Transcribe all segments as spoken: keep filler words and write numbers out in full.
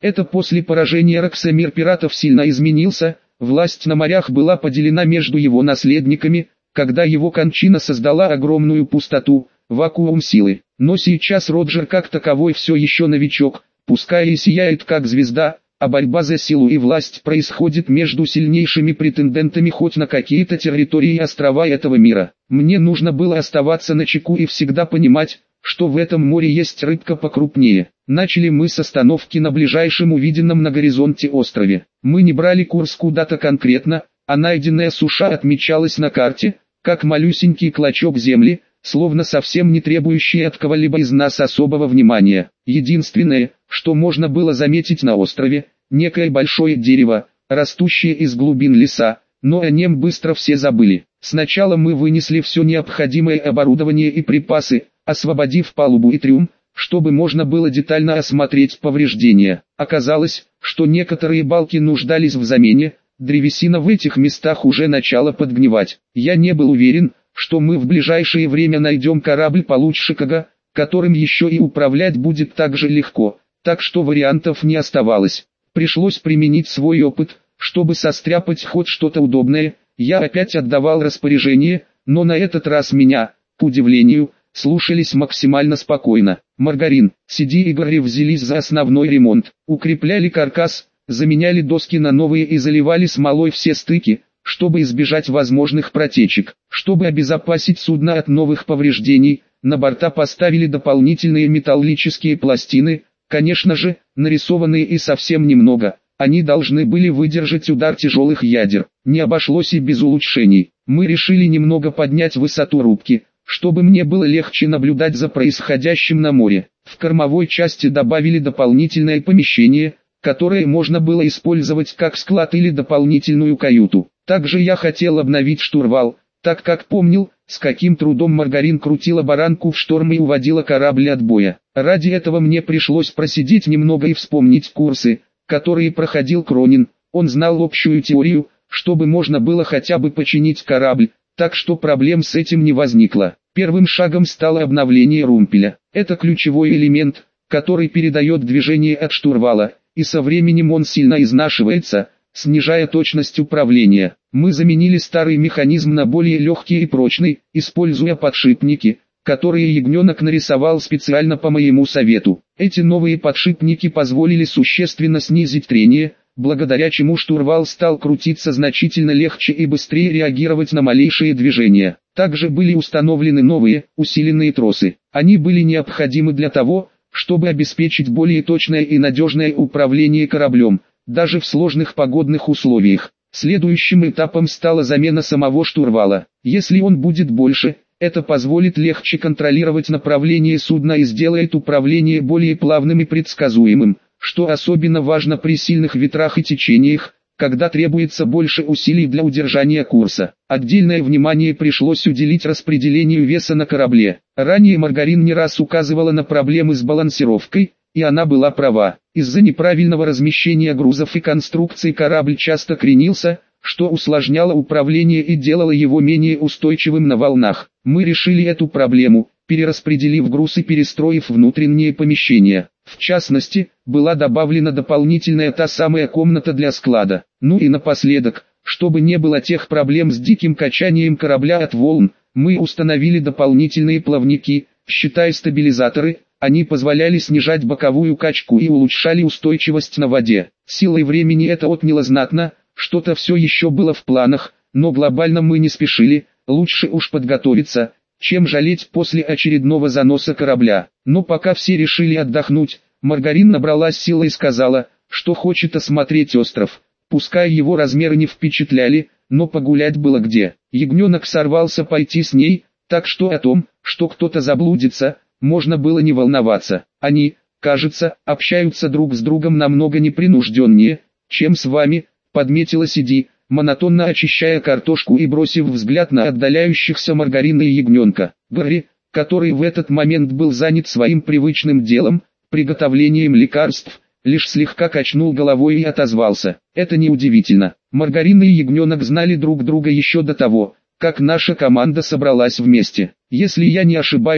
Это после поражения Рекса мир пиратов сильно изменился, власть на морях была поделена между его наследниками, когда его кончина создала огромную пустоту, вакуум силы. Но сейчас Роджер как таковой все еще новичок, пускай и сияет как звезда, а борьба за силу и власть происходит между сильнейшими претендентами хоть на какие-то территории и острова этого мира. Мне нужно было оставаться начеку и всегда понимать, что в этом море есть рыбка покрупнее. Начали мы с остановки на ближайшем увиденном на горизонте острове. Мы не брали курс куда-то конкретно, а найденная суша отмечалась на карте, как малюсенький клочок земли, словно совсем не требующий от кого-либо из нас особого внимания. Единственное, что можно было заметить на острове, некое большое дерево, растущее из глубин леса, но о нем быстро все забыли. Сначала мы вынесли все необходимое оборудование и припасы, освободив палубу и трюм, чтобы можно было детально осмотреть повреждения. Оказалось, что некоторые балки нуждались в замене, древесина в этих местах уже начала подгнивать. Я не был уверен, что мы в ближайшее время найдем корабль получше Кага, которым еще и управлять будет так же легко, так что вариантов не оставалось. Пришлось применить свой опыт, чтобы состряпать хоть что-то удобное. Я опять отдавал распоряжение, но на этот раз меня, к удивлению, слушались максимально спокойно. Маргарин, Сиди и Гарри взялись за основной ремонт, укрепляли каркас, заменяли доски на новые и заливали смолой все стыки, чтобы избежать возможных протечек. Чтобы обезопасить судно от новых повреждений, на борта поставили дополнительные металлические пластины, конечно же, нарисованные и совсем немного. Они должны были выдержать удар тяжелых ядер. Не обошлось и без улучшений. Мы решили немного поднять высоту рубки, чтобы мне было легче наблюдать за происходящим на море. В кормовой части добавили дополнительное помещение, которое можно было использовать как склад или дополнительную каюту. Также я хотел обновить штурвал, так как помнил, с каким трудом Маргарин крутила баранку в шторм и уводила корабль от боя. Ради этого мне пришлось просидеть немного и вспомнить курсы, которые проходил Кронин. Он знал общую теорию, чтобы можно было хотя бы починить корабль, так что проблем с этим не возникло. Первым шагом стало обновление румпеля. Это ключевой элемент, который передает движение от штурвала, и со временем он сильно изнашивается, снижая точность управления. Мы заменили старый механизм на более легкий и прочный, используя подшипники, которые ягненок нарисовал специально по моему совету. Эти новые подшипники позволили существенно снизить трение, благодаря чему штурвал стал крутиться значительно легче и быстрее реагировать на малейшие движения. Также были установлены новые, усиленные тросы. Они были необходимы для того, чтобы обеспечить более точное и надежное управление кораблем, даже в сложных погодных условиях. Следующим этапом стала замена самого штурвала. Если он будет больше, это позволит легче контролировать направление судна и сделает управление более плавным и предсказуемым, что особенно важно при сильных ветрах и течениях, когда требуется больше усилий для удержания курса. Отдельное внимание пришлось уделить распределению веса на корабле. Ранее Маргарин не раз указывала на проблемы с балансировкой, и она была права. Из-за неправильного размещения грузов и конструкций корабль часто кренился, что усложняло управление и делало его менее устойчивым на волнах. Мы решили эту проблему, перераспределив груз и перестроив внутренние помещения. В частности, была добавлена дополнительная та самая комната для склада. Ну и напоследок, чтобы не было тех проблем с диким качанием корабля от волн, мы установили дополнительные плавники, считай стабилизаторы. Они позволяли снижать боковую качку и улучшали устойчивость на воде. Силой времени это отняло знатно, что-то все еще было в планах, но глобально мы не спешили, лучше уж подготовиться, чем жалеть после очередного заноса корабля. Но пока все решили отдохнуть, Маргарин набралась силы и сказала, что хочет осмотреть остров. Пускай его размеры не впечатляли, но погулять было где. Ягненок сорвался пойти с ней, так что о том, что кто-то заблудится, можно было не волноваться. Они, кажется, общаются друг с другом намного непринужденнее, чем с вами, подметила Сиди, монотонно очищая картошку и бросив взгляд на отдаляющихся Маргарина и ягненка. Гарри, который в этот момент был занят своим привычным делом, приготовлением лекарств, лишь слегка качнул головой и отозвался. Это неудивительно. Маргарин и ягненок знали друг друга еще до того, как наша команда собралась вместе. Если я не ошибаюсь,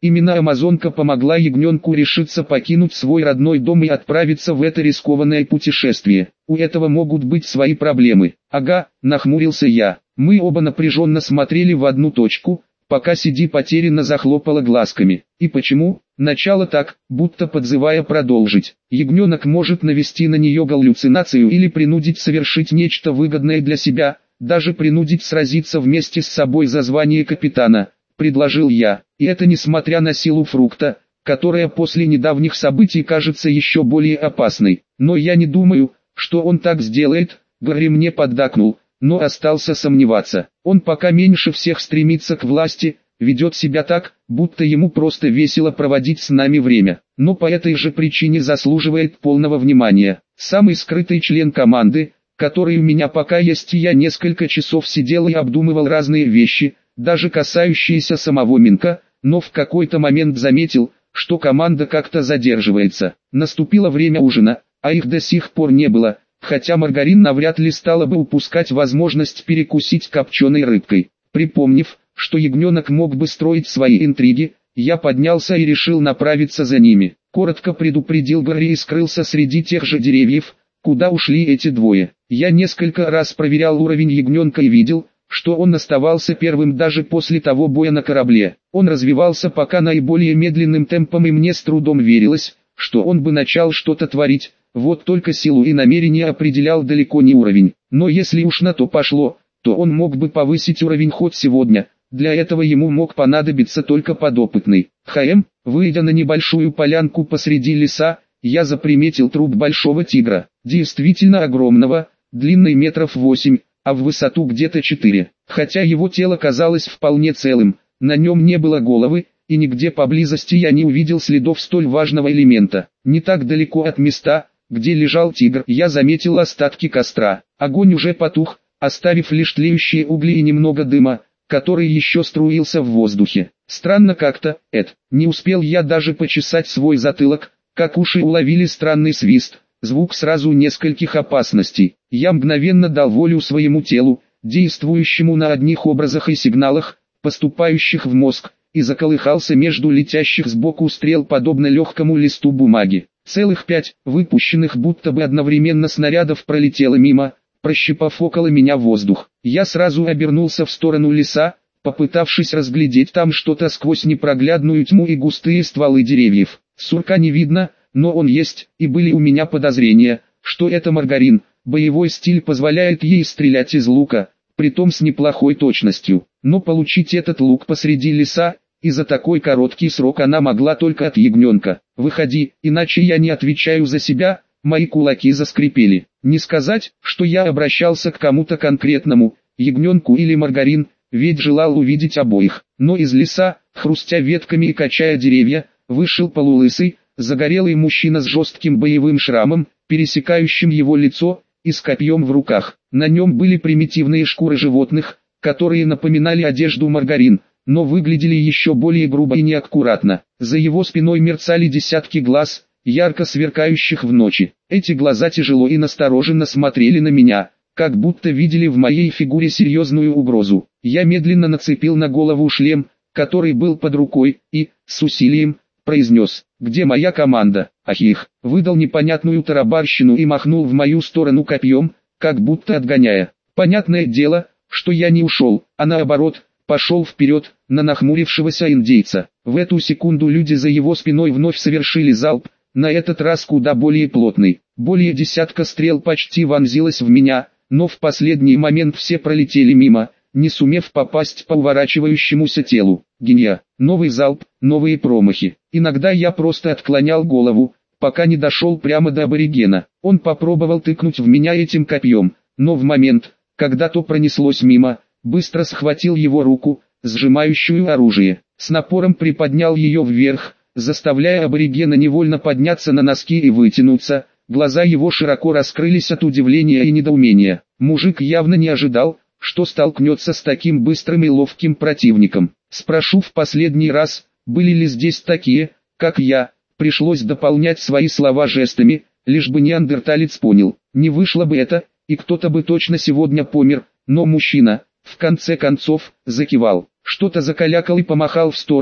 Именно амазонка помогла ягненку решиться покинуть свой родной дом и отправиться в это рискованное путешествие. У этого могут быть свои проблемы. Ага, нахмурился я. Мы оба напряженно смотрели в одну точку, пока Сиди потерянно захлопала глазками. И почему? Начало так, будто подзывая продолжить. Ягненок может навести на нее галлюцинацию или принудить совершить нечто выгодное для себя, даже принудить сразиться вместе с собой за звание капитана, предложил я. И это несмотря на силу фрукта, которая после недавних событий кажется еще более опасной. Но я не думаю, что он так сделает, Гарри мне поддакнул, но остался сомневаться. Он пока меньше всех стремится к власти, ведет себя так, будто ему просто весело проводить с нами время, но по этой же причине заслуживает полного внимания. Самый скрытый член команды, который у меня пока есть, и я несколько часов сидел и обдумывал разные вещи, даже касающиеся самого Минка, но в какой-то момент заметил, что команда как-то задерживается. Наступило время ужина, а их до сих пор не было, хотя Маргарин навряд ли стала бы упускать возможность перекусить копченой рыбкой. Припомнив, что ягненок мог бы строить свои интриги, я поднялся и решил направиться за ними. Коротко предупредил Гарри и скрылся среди тех же деревьев, куда ушли эти двое. Я несколько раз проверял уровень ягненка и видел, что он оставался первым даже после того боя на корабле. Он развивался пока наиболее медленным темпом, и мне с трудом верилось, что он бы начал что-то творить. Вот только силу и намерение определял далеко не уровень. Но если уж на то пошло, то он мог бы повысить уровень хоть сегодня. Для этого ему мог понадобиться только подопытный. Хм, выйдя на небольшую полянку посреди леса, я заприметил труп большого тигра. Действительно огромного, длиной метров восемь, а в высоту где-то четыре. Хотя его тело казалось вполне целым, на нем не было головы, и нигде поблизости я не увидел следов столь важного элемента. Не так далеко от места, где лежал тигр, я заметил остатки костра. Огонь уже потух, оставив лишь тлеющие угли и немного дыма, который еще струился в воздухе. Странно как-то, Эд, не успел я даже почесать свой затылок, как уши уловили странный свист, звук сразу нескольких опасностей. Я мгновенно дал волю своему телу, действующему на одних образах и сигналах, поступающих в мозг, и заколыхался между летящих сбоку стрел подобно легкому листу бумаги. Целых пять, выпущенных будто бы одновременно снарядов, пролетело мимо, прощипав около меня воздух. Я сразу обернулся в сторону леса, попытавшись разглядеть там что-то сквозь непроглядную тьму и густые стволы деревьев. Сурка не видно, но он есть, и были у меня подозрения, что это Маргарин. Боевой стиль позволяет ей стрелять из лука, притом с неплохой точностью. Но получить этот лук посреди леса, и за такой короткий срок она могла только от ягненка. «Выходи, иначе я не отвечаю за себя», мои кулаки заскрипели. Не сказать, что я обращался к кому-то конкретному, ягненку или Маргарин, ведь желал увидеть обоих. Но из леса, хрустя ветками и качая деревья, вышел полулысый, загорелый мужчина с жестким боевым шрамом, пересекающим его лицо, и с копьем в руках. На нем были примитивные шкуры животных, которые напоминали одежду Маргарин, но выглядели еще более грубо и неаккуратно. За его спиной мерцали десятки глаз, ярко сверкающих в ночи. Эти глаза тяжело и настороженно смотрели на меня, как будто видели в моей фигуре серьезную угрозу. Я медленно нацепил на голову шлем, который был под рукой, и, с усилием, произнес: «Где моя команда?» Ахих, выдал непонятную тарабарщину и махнул в мою сторону копьем, как будто отгоняя. Понятное дело, что я не ушел, а наоборот, пошел вперед, на нахмурившегося индейца. В эту секунду люди за его спиной вновь совершили залп, на этот раз куда более плотный. Более десятка стрел почти вонзилось в меня, но в последний момент все пролетели мимо, не сумев попасть по уворачивающемуся телу. Гения. Новый залп, новые промахи. Иногда я просто отклонял голову, пока не дошел прямо до аборигена. Он попробовал тыкнуть в меня этим копьем, но в момент, когда то пронеслось мимо, быстро схватил его руку, сжимающую оружие. С напором приподнял ее вверх, заставляя аборигена невольно подняться на носки и вытянуться. Глаза его широко раскрылись от удивления и недоумения. Мужик явно не ожидал, что столкнется с таким быстрым и ловким противником. Спрошу в последний раз, были ли здесь такие, как я. Пришлось дополнять свои слова жестами, лишь бы неандерталец понял. Не вышло бы это, и кто-то бы точно сегодня помер, но мужчина, в конце концов, закивал. Что-то закалякал и помахал в сторону,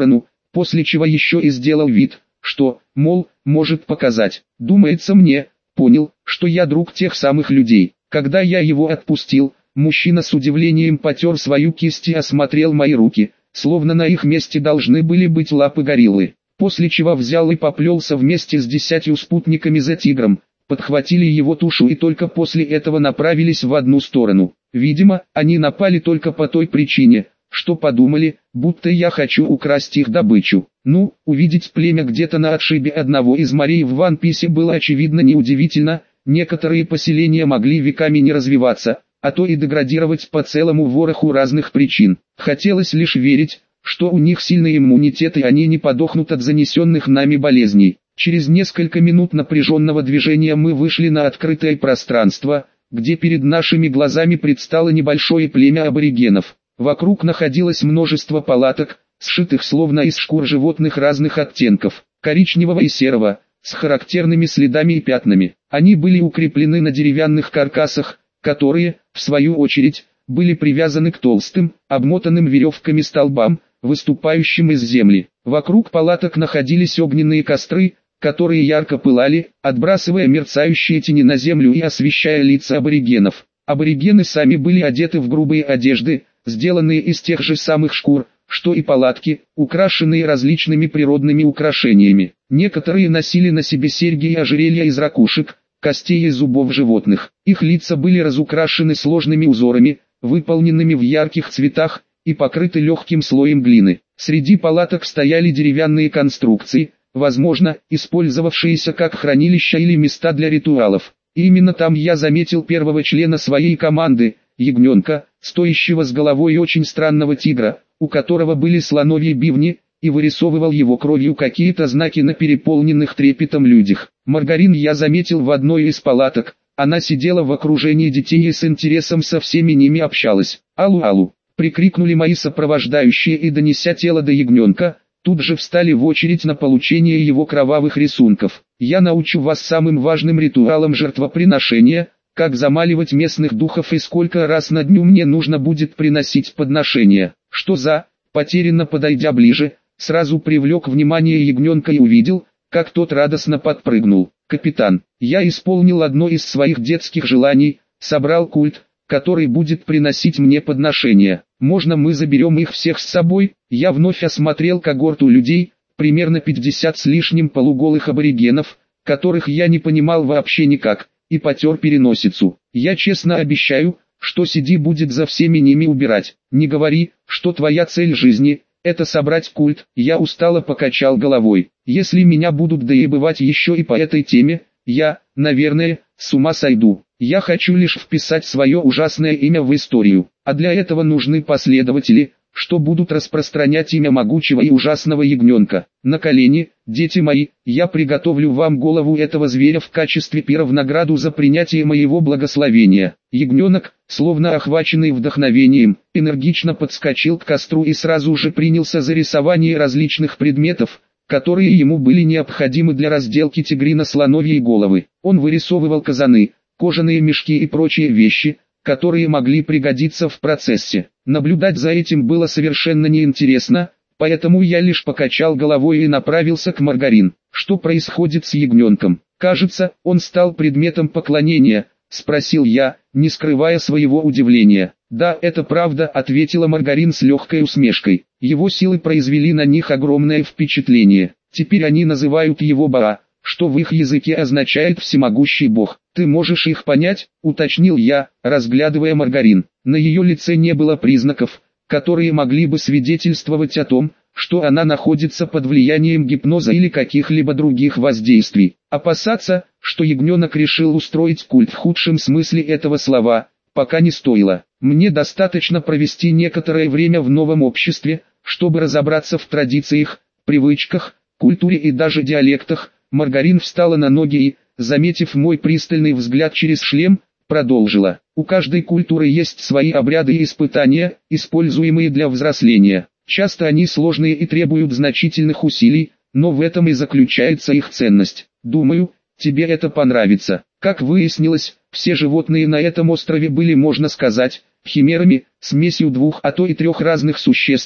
после чего еще и сделал вид, что, мол, может показать. Думается мне, понял, что я друг тех самых людей. Когда я его отпустил, мужчина с удивлением потер свою кисть и осмотрел мои руки, словно на их месте должны были быть лапы гориллы. После чего взял и поплелся вместе с десятью спутниками за тигром, подхватили его тушу и только после этого направились в одну сторону. Видимо, они напали только по той причине, что подумали, будто я хочу украсть их добычу. Ну, увидеть племя где-то на отшибе одного из морей в One Piece было очевидно неудивительно, некоторые поселения могли веками не развиваться, а то и деградировать по целому вороху разных причин. Хотелось лишь верить, что у них сильный иммунитет и они не подохнут от занесенных нами болезней. Через несколько минут напряженного движения мы вышли на открытое пространство, где перед нашими глазами предстало небольшое племя аборигенов. Вокруг находилось множество палаток, сшитых словно из шкур животных разных оттенков, коричневого и серого, с характерными следами и пятнами. Они были укреплены на деревянных каркасах, которые, в свою очередь, были привязаны к толстым, обмотанным веревками столбам, выступающим из земли. Вокруг палаток находились огненные костры, которые ярко пылали, отбрасывая мерцающие тени на землю и освещая лица аборигенов. Аборигены сами были одеты в грубые одежды, сделанные из тех же самых шкур, что и палатки, украшенные различными природными украшениями. Некоторые носили на себе серьги и ожерелья из ракушек, костей и зубов животных. Их лица были разукрашены сложными узорами, выполненными в ярких цветах, и покрыты легким слоем глины. Среди палаток стояли деревянные конструкции, возможно, использовавшиеся как хранилища или места для ритуалов. И именно там я заметил первого члена своей команды, ягненка, стоящего с головой очень странного тигра, у которого были слоновьи бивни, и вырисовывал его кровью какие-то знаки на переполненных трепетом людях. Маргарин я заметил в одной из палаток, она сидела в окружении детей и с интересом со всеми ними общалась. «Алу-алу!» — прикрикнули мои сопровождающие и, донеся тело до ягненка, тут же встали в очередь на получение его кровавых рисунков. «Я научу вас самым важным ритуалам жертвоприношения, как замаливать местных духов и сколько раз на дню мне нужно будет приносить подношения». «Что за?» Потерянно подойдя ближе, сразу привлек внимание ягненка и увидел, как тот радостно подпрыгнул. «Капитан, я исполнил одно из своих детских желаний, собрал культ, который будет приносить мне подношения. Можно мы заберем их всех с собой?» Я вновь осмотрел когорту людей, примерно пятьдесят с лишним полуголых аборигенов, которых я не понимал вообще никак, и потер переносицу. «Я честно обещаю, что Сиди будет за всеми ними убирать. Не говори, что твоя цель жизни – это собрать культ». Я устало покачал головой. «Если меня будут доебывать еще и по этой теме, я, наверное, с ума сойду. Я хочу лишь вписать свое ужасное имя в историю, а для этого нужны последователи, что будут распространять имя могучего и ужасного ягненка. На колени, дети мои, я приготовлю вам голову этого зверя в качестве пира в награду за принятие моего благословения». Ягненок, словно охваченный вдохновением, энергично подскочил к костру и сразу же принялся за рисование различных предметов, которые ему были необходимы для разделки тигрино-слоновьей головы. Он вырисовывал казаны, кожаные мешки и прочие вещи, которые могли пригодиться в процессе. Наблюдать за этим было совершенно неинтересно, поэтому я лишь покачал головой и направился к Маргарин. «Что происходит с ягненком? Кажется, он стал предметом поклонения», — спросил я, не скрывая своего удивления. «Да, это правда», — ответила Маргарин с легкой усмешкой. «Его силы произвели на них огромное впечатление. Теперь они называют его Баа, что в их языке означает «всемогущий бог». «Ты можешь их понять?» — уточнил я, разглядывая Маргарин. На ее лице не было признаков, которые могли бы свидетельствовать о том, что она находится под влиянием гипноза или каких-либо других воздействий. Опасаться, что ягненок решил устроить культ в худшем смысле этого слова, пока не стоило. Мне достаточно провести некоторое время в новом обществе, чтобы разобраться в традициях, привычках, культуре и даже диалектах. Маргарин встала на ноги и, заметив мой пристальный взгляд через шлем, продолжила. У каждой культуры есть свои обряды и испытания, используемые для взросления. Часто они сложные и требуют значительных усилий, но в этом и заключается их ценность. Думаю, тебе это понравится. Как выяснилось, все животные на этом острове были, можно сказать, химерами, смесью двух, а то и трех разных существ,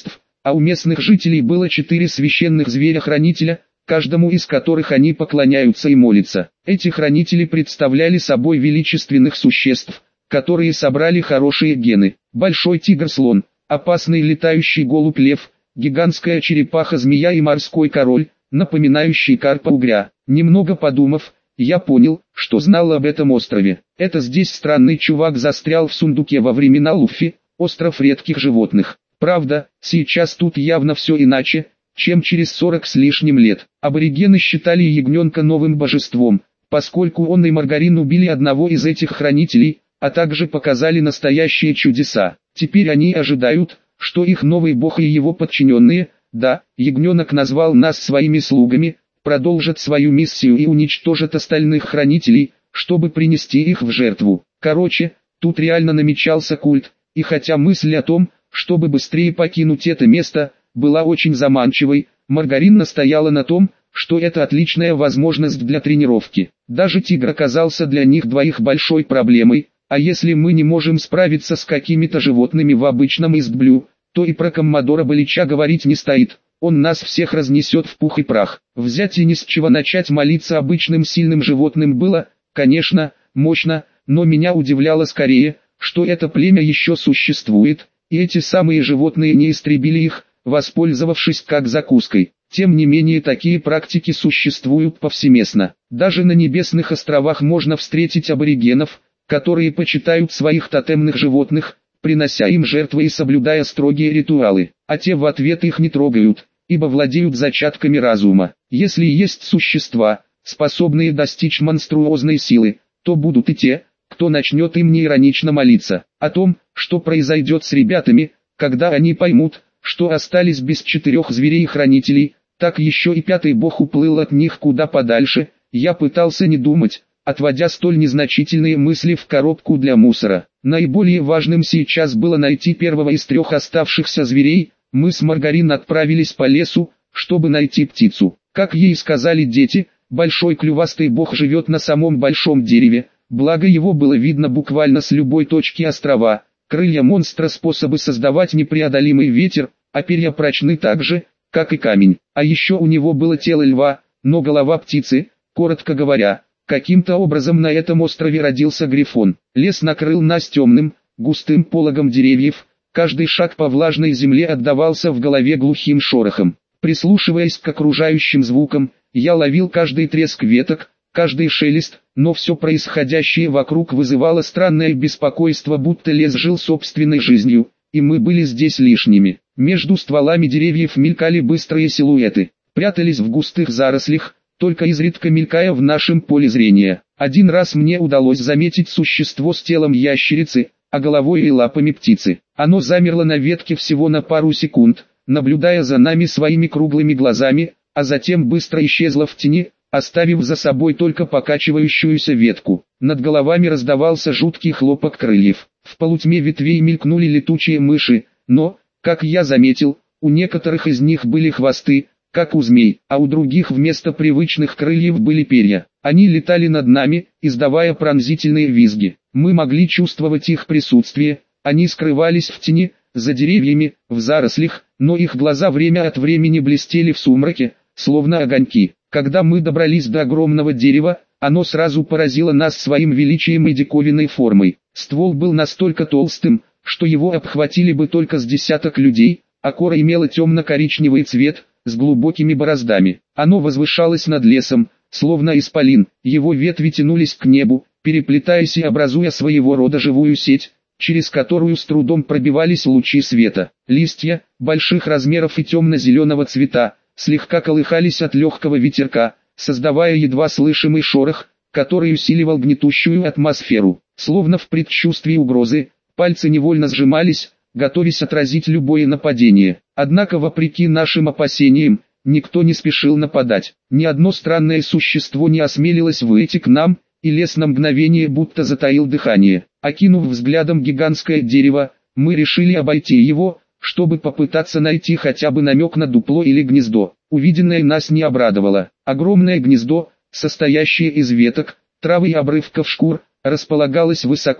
а у местных жителей было четыре священных зверя-хранителя, каждому из которых они поклоняются и молятся. Эти хранители представляли собой величественных существ, которые собрали хорошие гены. Большой тигр-слон, опасный летающий голубь-лев, гигантская черепаха-змея и морской король, напоминающий карпа-угря. Немного подумав, я понял, что знал об этом острове. Это здесь странный чувак застрял в сундуке во времена Луффи, остров редких животных. Правда, сейчас тут явно все иначе, чем через сорок с лишним лет. Аборигены считали ягненка новым божеством, поскольку он и Маргарин убили одного из этих хранителей, а также показали настоящие чудеса. Теперь они ожидают, что их новый бог и его подчиненные, да, ягненок назвал нас своими слугами, продолжат свою миссию и уничтожат остальных хранителей, чтобы принести их в жертву. Короче, тут реально намечался культ, и хотя мысль о том, чтобы быстрее покинуть это место, была очень заманчивой, Маргарин настояла на том, что это отличная возможность для тренировки. Даже тигр оказался для них двоих большой проблемой, а если мы не можем справиться с какими-то животными в обычном Истблю, то и про коммодора Балича говорить не стоит, он нас всех разнесет в пух и прах. Взять и ни с чего начать молиться обычным сильным животным было, конечно, мощно, но меня удивляло скорее, что это племя еще существует, и эти самые животные не истребили их, воспользовавшись как закуской. Тем не менее такие практики существуют повсеместно. Даже на небесных островах можно встретить аборигенов, которые почитают своих тотемных животных, принося им жертвы и соблюдая строгие ритуалы, а те в ответ их не трогают, ибо владеют зачатками разума. Если есть существа, способные достичь монструозной силы, то будут и те, кто начнет им неиронично молиться. О том, что произойдет с ребятами, когда они поймут, что остались без четырех зверей-хранителей, так еще и пятый бог уплыл от них куда подальше, я пытался не думать, отводя столь незначительные мысли в коробку для мусора. Наиболее важным сейчас было найти первого из трех оставшихся зверей. Мы с Маргарин отправились по лесу, чтобы найти птицу. Как ей сказали дети, большой клювастый бог живет на самом большом дереве, благо его было видно буквально с любой точки острова. Крылья монстра способы создавать непреодолимый ветер, а перья прочны так же, как и камень. А еще у него было тело льва, но голова птицы. Коротко говоря, каким-то образом на этом острове родился Грифон. Лес накрыл нас темным, густым пологом деревьев, каждый шаг по влажной земле отдавался в голове глухим шорохом. Прислушиваясь к окружающим звукам, я ловил каждый треск веток, каждый шелест, но все происходящее вокруг вызывало странное беспокойство, будто лес жил собственной жизнью, и мы были здесь лишними. Между стволами деревьев мелькали быстрые силуэты, прятались в густых зарослях, только изредка мелькая в нашем поле зрения. Один раз мне удалось заметить существо с телом ящерицы, а головой и лапами птицы. Оно замерло на ветке всего на пару секунд, наблюдая за нами своими круглыми глазами, а затем быстро исчезло в тени, оставив за собой только покачивающуюся ветку. Над головами раздавался жуткий хлопок крыльев. В полутьме ветвей мелькнули летучие мыши, но, как я заметил, у некоторых из них были хвосты, как у змей, а у других вместо привычных крыльев были перья. Они летали над нами, издавая пронзительные визги. Мы могли чувствовать их присутствие, они скрывались в тени, за деревьями, в зарослях, но их глаза время от времени блестели в сумраке, словно огоньки. Когда мы добрались до огромного дерева, оно сразу поразило нас своим величием и диковинной формой. Ствол был настолько толстым, что его обхватили бы только с десяток людей, а кора имела темно-коричневый цвет, с глубокими бороздами. Оно возвышалось над лесом, словно исполин, его ветви тянулись к небу, переплетаясь и образуя своего рода живую сеть, через которую с трудом пробивались лучи света. Листья, больших размеров и темно-зеленого цвета, слегка колыхались от легкого ветерка, создавая едва слышимый шорох, который усиливал гнетущую атмосферу. Словно в предчувствии угрозы, пальцы невольно сжимались, готовясь отразить любое нападение. Однако вопреки нашим опасениям, никто не спешил нападать. Ни одно странное существо не осмелилось выйти к нам, и лес на мгновение будто затаил дыхание. Окинув взглядом гигантское дерево, мы решили обойти его, чтобы попытаться найти хотя бы намек на дупло или гнездо. Увиденное нас не обрадовало. Огромное гнездо, состоящее из веток, травы и обрывков шкур, располагалось высоко,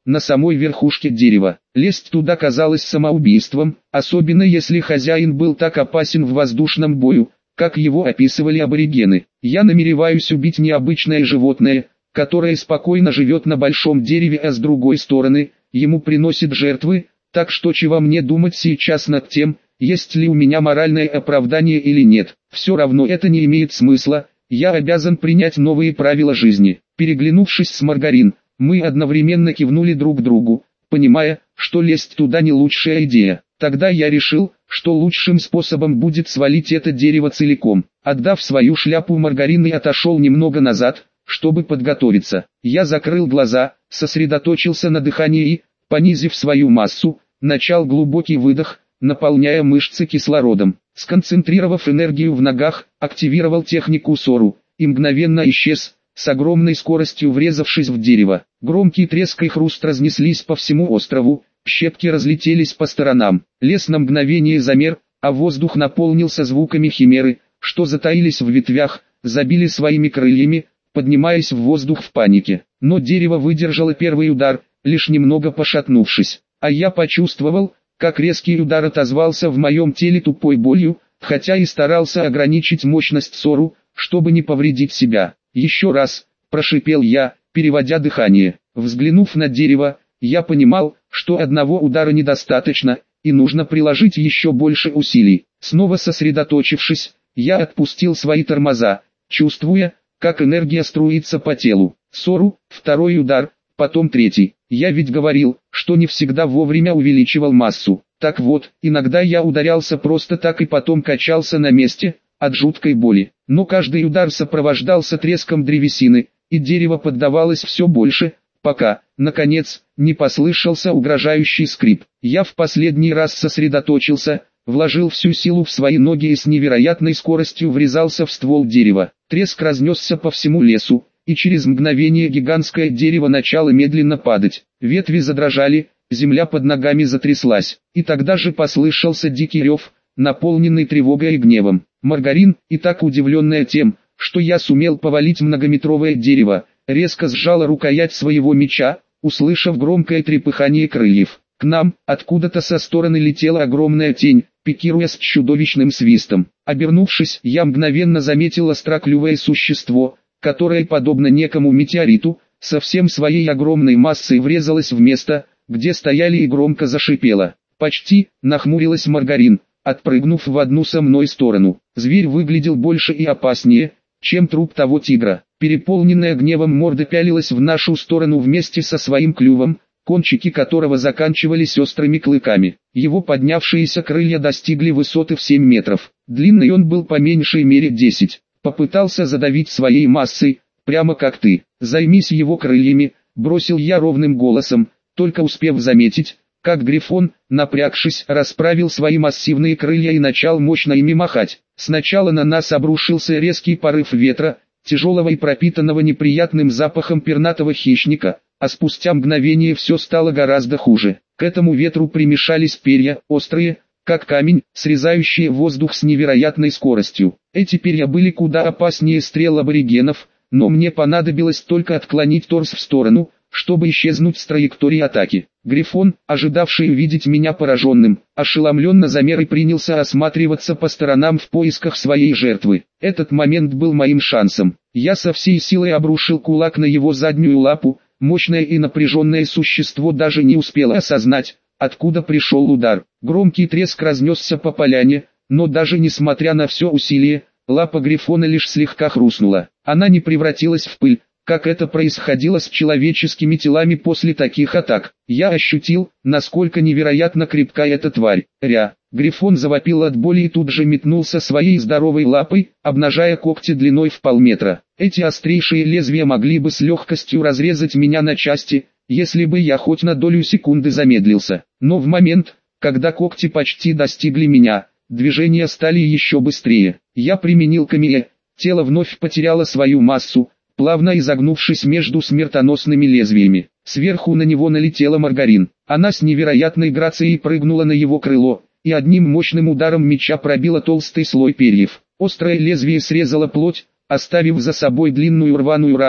на самой верхушке дерева. Лезть туда казалось самоубийством, особенно если хозяин был так опасен в воздушном бою, как его описывали аборигены. Я намереваюсь убить необычное животное, которое спокойно живет на большом дереве, а с другой стороны, ему приносит жертвы, так что чего мне думать сейчас над тем, есть ли у меня моральное оправдание или нет. Все равно это не имеет смысла, я обязан принять новые правила жизни. Переглянувшись с Маргарин, мы одновременно кивнули друг другу, понимая, что лезть туда не лучшая идея. Тогда я решил, что лучшим способом будет свалить это дерево целиком. Отдав свою шляпу Маргарин и отошел немного назад, чтобы подготовиться. Я закрыл глаза, сосредоточился на дыхании и, понизив свою массу, начал глубокий выдох, наполняя мышцы кислородом. Сконцентрировав энергию в ногах, активировал технику Сору, и мгновенно исчез, с огромной скоростью врезавшись в дерево. Громкий треск и хруст разнеслись по всему острову, щепки разлетелись по сторонам. Лес на мгновение замер, а воздух наполнился звуками химеры, что затаились в ветвях, забили своими крыльями, поднимаясь в воздух в панике. Но дерево выдержало первый удар, лишь немного пошатнувшись. А я почувствовал, как резкий удар отозвался в моем теле тупой болью, хотя и старался ограничить мощность Сору, чтобы не повредить себя. «Еще раз», – прошипел я, переводя дыхание. Взглянув на дерево, я понимал, что одного удара недостаточно, и нужно приложить еще больше усилий. Снова сосредоточившись, я отпустил свои тормоза, чувствуя, как энергия струится по телу. Сору, второй удар, потом третий. Я ведь говорил, что не всегда вовремя увеличивал массу. Так вот, иногда я ударялся просто так и потом качался на месте, от жуткой боли. Но каждый удар сопровождался треском древесины, и дерево поддавалось все больше, пока, наконец, не послышался угрожающий скрип. Я в последний раз сосредоточился, вложил всю силу в свои ноги и с невероятной скоростью врезался в ствол дерева. Треск разнесся по всему лесу, и через мгновение гигантское дерево начало медленно падать. Ветви задрожали, земля под ногами затряслась, и тогда же послышался дикий рев, наполненный тревогой и гневом. Маргарин, и так удивленная тем, что я сумел повалить многометровое дерево, резко сжала рукоять своего меча, услышав громкое трепыхание крыльев. К нам, откуда-то со стороны летела огромная тень, пикируя с чудовищным свистом. Обернувшись, я мгновенно заметил остроклювое существо, которое, подобно некому метеориту, со всем своей огромной массой врезалось в место, где стояли, и громко зашипело. «Почти», — нахмурилась Маргарин, отпрыгнув в одну со мной сторону. Зверь выглядел больше и опаснее, чем труп того тигра. Переполненная гневом морда пялилась в нашу сторону вместе со своим клювом, кончики которого заканчивались острыми клыками. Его поднявшиеся крылья достигли высоты в семь метров. Длинный он был по меньшей мере десять. Попытался задавить своей массой, прямо как ты. «Займись его крыльями», — бросил я ровным голосом, только успев заметить, как Грифон, напрягшись, расправил свои массивные крылья и начал мощно ими махать. Сначала на нас обрушился резкий порыв ветра, тяжелого и пропитанного неприятным запахом пернатого хищника, а спустя мгновение все стало гораздо хуже. К этому ветру примешались перья, острые, как камень, срезающие воздух с невероятной скоростью. Эти перья были куда опаснее стрел аборигенов, но мне понадобилось только отклонить торс в сторону, чтобы исчезнуть с траектории атаки. Грифон, ожидавший увидеть меня пораженным, ошеломленно замер и принялся осматриваться по сторонам в поисках своей жертвы. Этот момент был моим шансом. Я со всей силой обрушил кулак на его заднюю лапу. Мощное и напряженное существо даже не успело осознать, откуда пришел удар. Громкий треск разнесся по поляне, но даже несмотря на все усилие, лапа Грифона лишь слегка хрустнула. Она не превратилась в пыль, как это происходило с человеческими телами после таких атак. Я ощутил, насколько невероятно крепка эта тварь. Ря. Грифон завопил от боли и тут же метнулся своей здоровой лапой, обнажая когти длиной в полметра. Эти острейшие лезвия могли бы с легкостью разрезать меня на части, если бы я хоть на долю секунды замедлился. Но в момент, когда когти почти достигли меня, движения стали еще быстрее. Я применил камие, тело вновь потеряло свою массу, плавно изогнувшись между смертоносными лезвиями. Сверху на него налетела Маргарин. Она с невероятной грацией прыгнула на его крыло, и одним мощным ударом меча пробила толстый слой перьев. Острое лезвие срезало плоть, оставив за собой длинную рваную рану,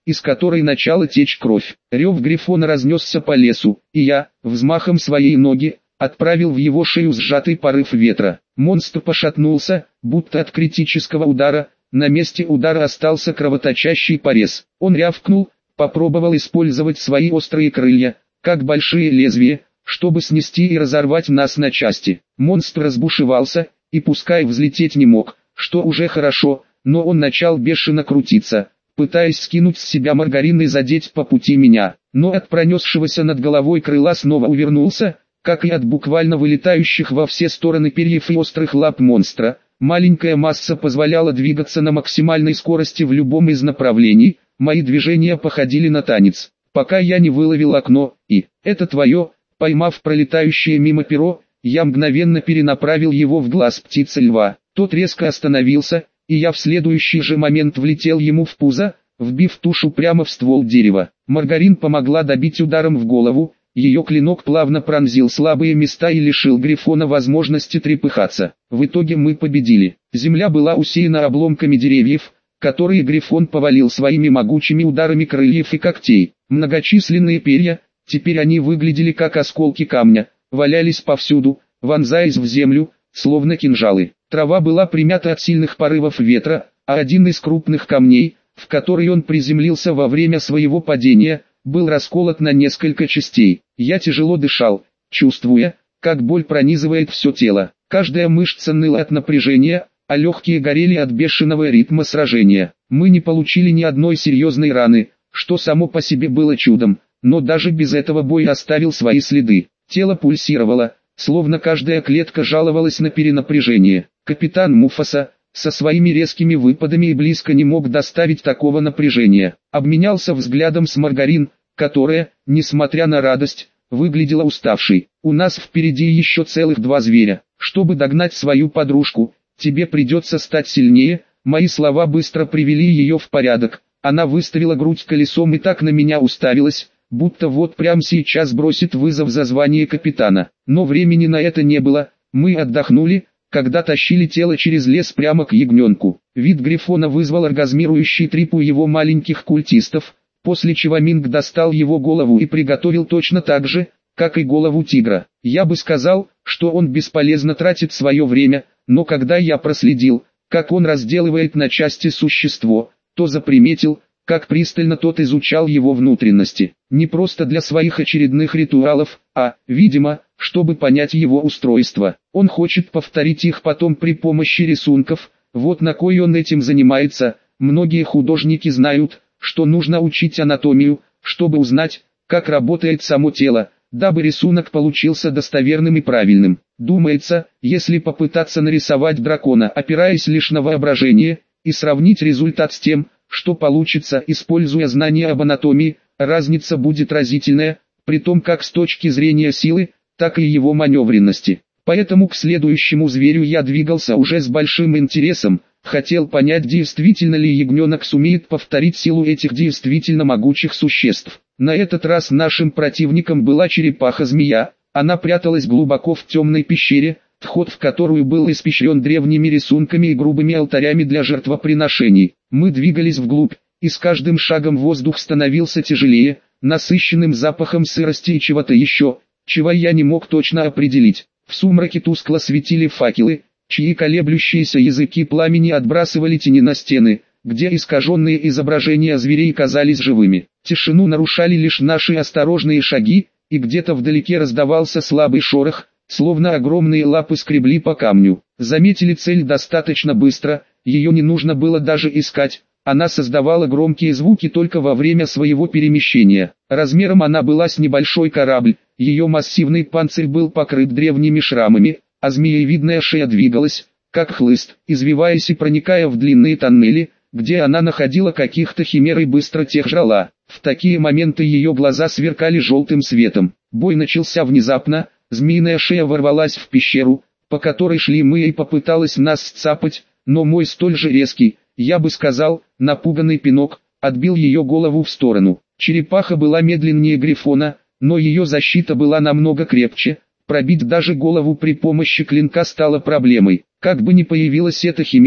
из которой начала течь кровь. Рев грифона разнесся по лесу, и я, взмахом своей ноги, отправил в его шею сжатый порыв ветра. Монстр пошатнулся, будто от критического удара, на месте удара остался кровоточащий порез. Он рявкнул, попробовал использовать свои острые крылья, как большие лезвия, чтобы снести и разорвать нас на части. Монстр разбушевался, и пускай взлететь не мог, что уже хорошо, но он начал бешено крутиться, пытаясь скинуть с себя маргарин и задеть по пути меня, но от пронесшегося над головой крыла снова увернулся, как и от буквально вылетающих во все стороны перьев и острых лап монстра. Маленькая масса позволяла двигаться на максимальной скорости в любом из направлений, мои движения походили на танец, пока я не выловил окно, и «это твое», поймав пролетающее мимо перо, я мгновенно перенаправил его в глаз птицы льва. Тот резко остановился, и я в следующий же момент влетел ему в пузо, вбив тушу прямо в ствол дерева. Маргарин помогла добить ударом в голову, ее клинок плавно пронзил слабые места и лишил грифона возможности трепыхаться. В итоге мы победили. Земля была усеяна обломками деревьев, которые грифон повалил своими могучими ударами крыльев и когтей. Многочисленные перья, теперь они выглядели как осколки камня, валялись повсюду, вонзаясь в землю, словно кинжалы. Трава была примята от сильных порывов ветра, а один из крупных камней, в который он приземлился во время своего падения, был расколот на несколько частей. Я тяжело дышал, чувствуя, как боль пронизывает все тело. Каждая мышца ныла от напряжения, а легкие горели от бешеного ритма сражения. Мы не получили ни одной серьезной раны, что само по себе было чудом, но даже без этого бой оставил свои следы. Тело пульсировало, словно каждая клетка жаловалась на перенапряжение. Капитан Муфаса, со своими резкими выпадами и близко не мог доставить такого напряжения. Обменялся взглядом с Маргарин, которая, несмотря на радость, выглядела уставшей. У нас впереди еще целых два зверя. Чтобы догнать свою подружку, тебе придется стать сильнее. Мои слова быстро привели ее в порядок. Она выставила грудь колесом и так на меня уставилась, будто вот прямо сейчас бросит вызов за звание капитана. Но времени на это не было, мы отдохнули, когда тащили тело через лес прямо к ягненку. Вид грифона вызвал оргазмирующий трип у его маленьких культистов, после чего Минг достал его голову и приготовил точно так же, как и голову тигра. Я бы сказал, что он бесполезно тратит свое время, но когда я проследил, как он разделывает на части существо, то заприметил, как пристально тот изучал его внутренности. Не просто для своих очередных ритуалов, а, видимо, чтобы понять его устройство. Он хочет повторить их потом при помощи рисунков, вот на кой он этим занимается. Многие художники знают, что нужно учить анатомию, чтобы узнать, как работает само тело, дабы рисунок получился достоверным и правильным. Думается, если попытаться нарисовать дракона, опираясь лишь на воображение, и сравнить результат с тем, что получится, используя знания об анатомии, разница будет разительная, при том как с точки зрения силы, так и его маневренности. Поэтому к следующему зверю я двигался уже с большим интересом, хотел понять, действительно ли ягненок сумеет повторить силу этих действительно могучих существ. На этот раз нашим противником была черепаха-змея, она пряталась глубоко в темной пещере, вход в которую был испещрен древними рисунками и грубыми алтарями для жертвоприношений. Мы двигались вглубь, и с каждым шагом воздух становился тяжелее, насыщенным запахом сырости и чего-то еще, чего я не мог точно определить. В сумраке тускло светили факелы, чьи колеблющиеся языки пламени отбрасывали тени на стены, где искаженные изображения зверей казались живыми. Тишину нарушали лишь наши осторожные шаги, и где-то вдалеке раздавался слабый шорох, словно огромные лапы скребли по камню. Заметили цель достаточно быстро, ее не нужно было даже искать, она создавала громкие звуки только во время своего перемещения. Размером она была с небольшой корабль, ее массивный панцирь был покрыт древними шрамами, а змеевидная шея двигалась, как хлыст, извиваясь и проникая в длинные тоннели, где она находила каких-то химер и быстро тех жрала. В такие моменты ее глаза сверкали желтым светом. Бой начался внезапно, змеиная шея ворвалась в пещеру, по которой шли мы, и попыталась нас сцапать, но мой столь же резкий, я бы сказал, напуганный пинок, отбил ее голову в сторону. Черепаха была медленнее грифона, но ее защита была намного крепче, пробить даже голову при помощи клинка стало проблемой. Как бы ни появилась эта химера,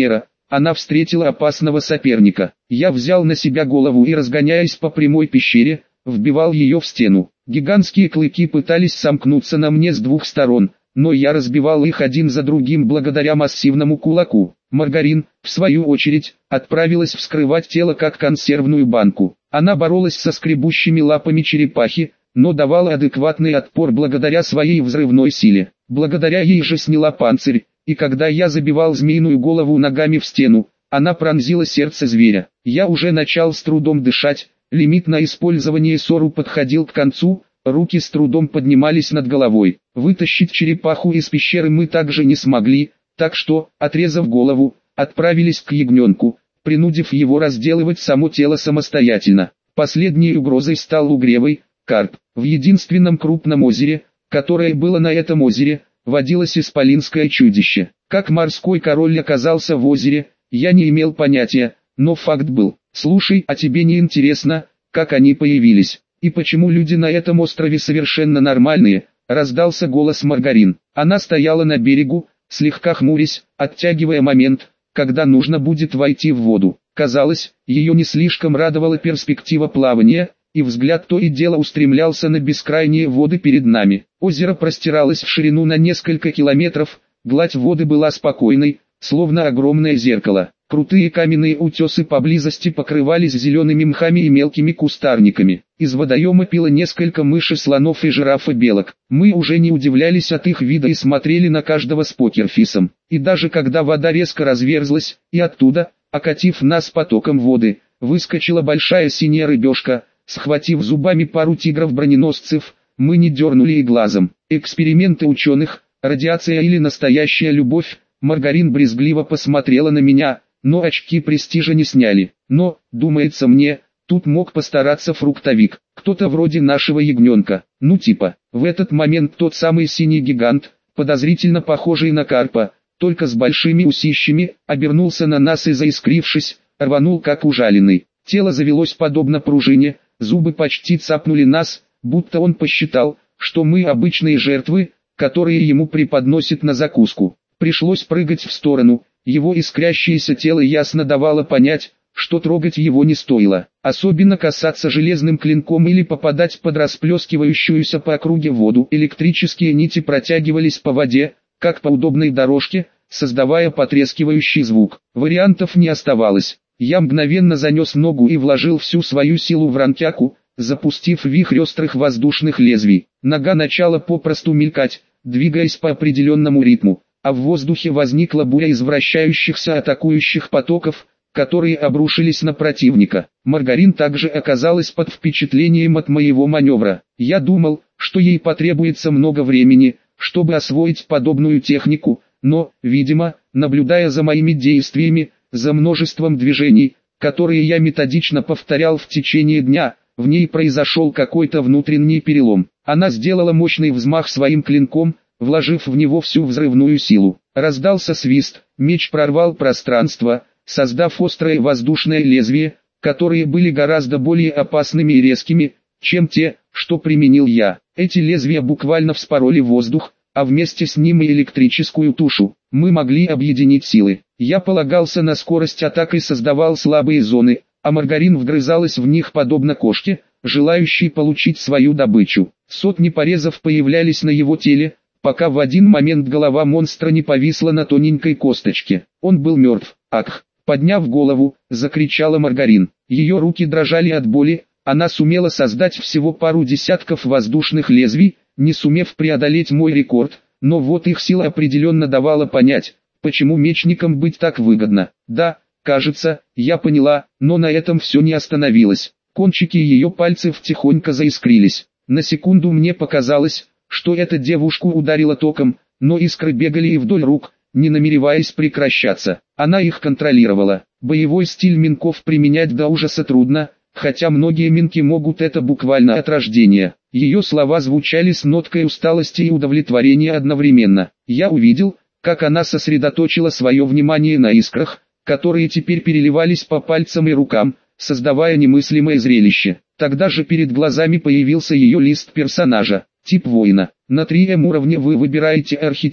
она встретила опасного соперника. Я взял на себя голову и, разгоняясь по прямой пещере, вбивал ее в стену. Гигантские клыки пытались сомкнуться на мне с двух сторон, но я разбивал их один за другим благодаря массивному кулаку. Маргарин, в свою очередь, отправилась вскрывать тело как консервную банку. Она боролась со скребущими лапами черепахи, но давала адекватный отпор благодаря своей взрывной силе. Благодаря ей же сняла панцирь, и когда я забивал змеиную голову ногами в стену, она пронзила сердце зверя. Я уже начал с трудом дышать, лимит на использование сору подходил к концу, руки с трудом поднимались над головой. Вытащить черепаху из пещеры мы также не смогли, так что, отрезав голову, отправились к ягненку, принудив его разделывать само тело самостоятельно. Последней угрозой стал угревый карп. В единственном крупном озере, которое было на этом озере, водилось исполинское чудище. Как морской король оказался в озере, я не имел понятия, но факт был. Слушай, а тебе не интересно, как они появились, и почему люди на этом острове совершенно нормальные? Раздался голос Маргарин. Она стояла на берегу, слегка хмурясь, оттягивая момент, когда нужно будет войти в воду. Казалось, ее не слишком радовала перспектива плавания, и взгляд то и дело устремлялся на бескрайние воды перед нами. Озеро простиралось в ширину на несколько километров, гладь воды была спокойной, словно огромное зеркало. Крутые каменные утесы поблизости покрывались зелеными мхами и мелкими кустарниками. Из водоема пило несколько мышей, слонов и жираф и белок. Мы уже не удивлялись от их вида и смотрели на каждого с покерфисом. И даже когда вода резко разверзлась, и оттуда, окатив нас потоком воды, выскочила большая синяя рыбешка, схватив зубами пару тигров-броненосцев, мы не дернули и глазом. Эксперименты ученых, радиация или настоящая любовь? Маргарин брезгливо посмотрела на меня, но очки престижа не сняли. Но, думается мне, тут мог постараться фруктовик, кто-то вроде нашего ягненка. Ну типа, в этот момент тот самый синий гигант, подозрительно похожий на карпа, только с большими усищами, обернулся на нас и, заискрившись, рванул как ужаленный. Тело завелось подобно пружине, зубы почти цапнули нас, будто он посчитал, что мы обычные жертвы, которые ему преподносят на закуску. Пришлось прыгать в сторону, его искрящееся тело ясно давало понять, что трогать его не стоило. Особенно касаться железным клинком или попадать под расплескивающуюся по округе воду. Электрические нити протягивались по воде, как по удобной дорожке, создавая потрескивающий звук. Вариантов не оставалось. Я мгновенно занес ногу и вложил всю свою силу в рантяку, запустив вихрь острых воздушных лезвий. Нога начала попросту мелькать, двигаясь по определенному ритму, а в воздухе возникла буря из вращающихся атакующих потоков, которые обрушились на противника. Маргарин также оказалась под впечатлением от моего маневра. Я думал, что ей потребуется много времени, чтобы освоить подобную технику, но, видимо, наблюдая за моими действиями, за множеством движений, которые я методично повторял в течение дня, в ней произошел какой-то внутренний перелом. Она сделала мощный взмах своим клинком, вложив в него всю взрывную силу. Раздался свист, меч прорвал пространство, создав острое воздушное лезвие, которые были гораздо более опасными и резкими, чем те, что применил я. Эти лезвия буквально вспороли воздух, а вместе с ним и электрическую тушу. Мы могли объединить силы. Я полагался на скорость атак и создавал слабые зоны, а Маргарин вгрызалась в них подобно кошке, желающей получить свою добычу. Сотни порезов появлялись на его теле, пока в один момент голова монстра не повисла на тоненькой косточке. Он был мертв. Ах! Подняв голову, закричала Маргарин. Ее руки дрожали от боли, она сумела создать всего пару десятков воздушных лезвий, не сумев преодолеть мой рекорд, но вот их сила определенно давала понять, почему мечникам быть так выгодно. Да, кажется, я поняла, но на этом все не остановилось. Кончики ее пальцев тихонько заискрились. На секунду мне показалось, что эта девушку ударила током, но искры бегали и вдоль рук, не намереваясь прекращаться. Она их контролировала. Боевой стиль минков применять до ужаса трудно, хотя многие минки могут это буквально от рождения. Ее слова звучали с ноткой усталости и удовлетворения одновременно. Я увидел, как она сосредоточила свое внимание на искрах, которые теперь переливались по пальцам и рукам, создавая немыслимое зрелище. Тогда же перед глазами появился ее лист персонажа, тип воина. На три эм уровне вы выбираете архетип,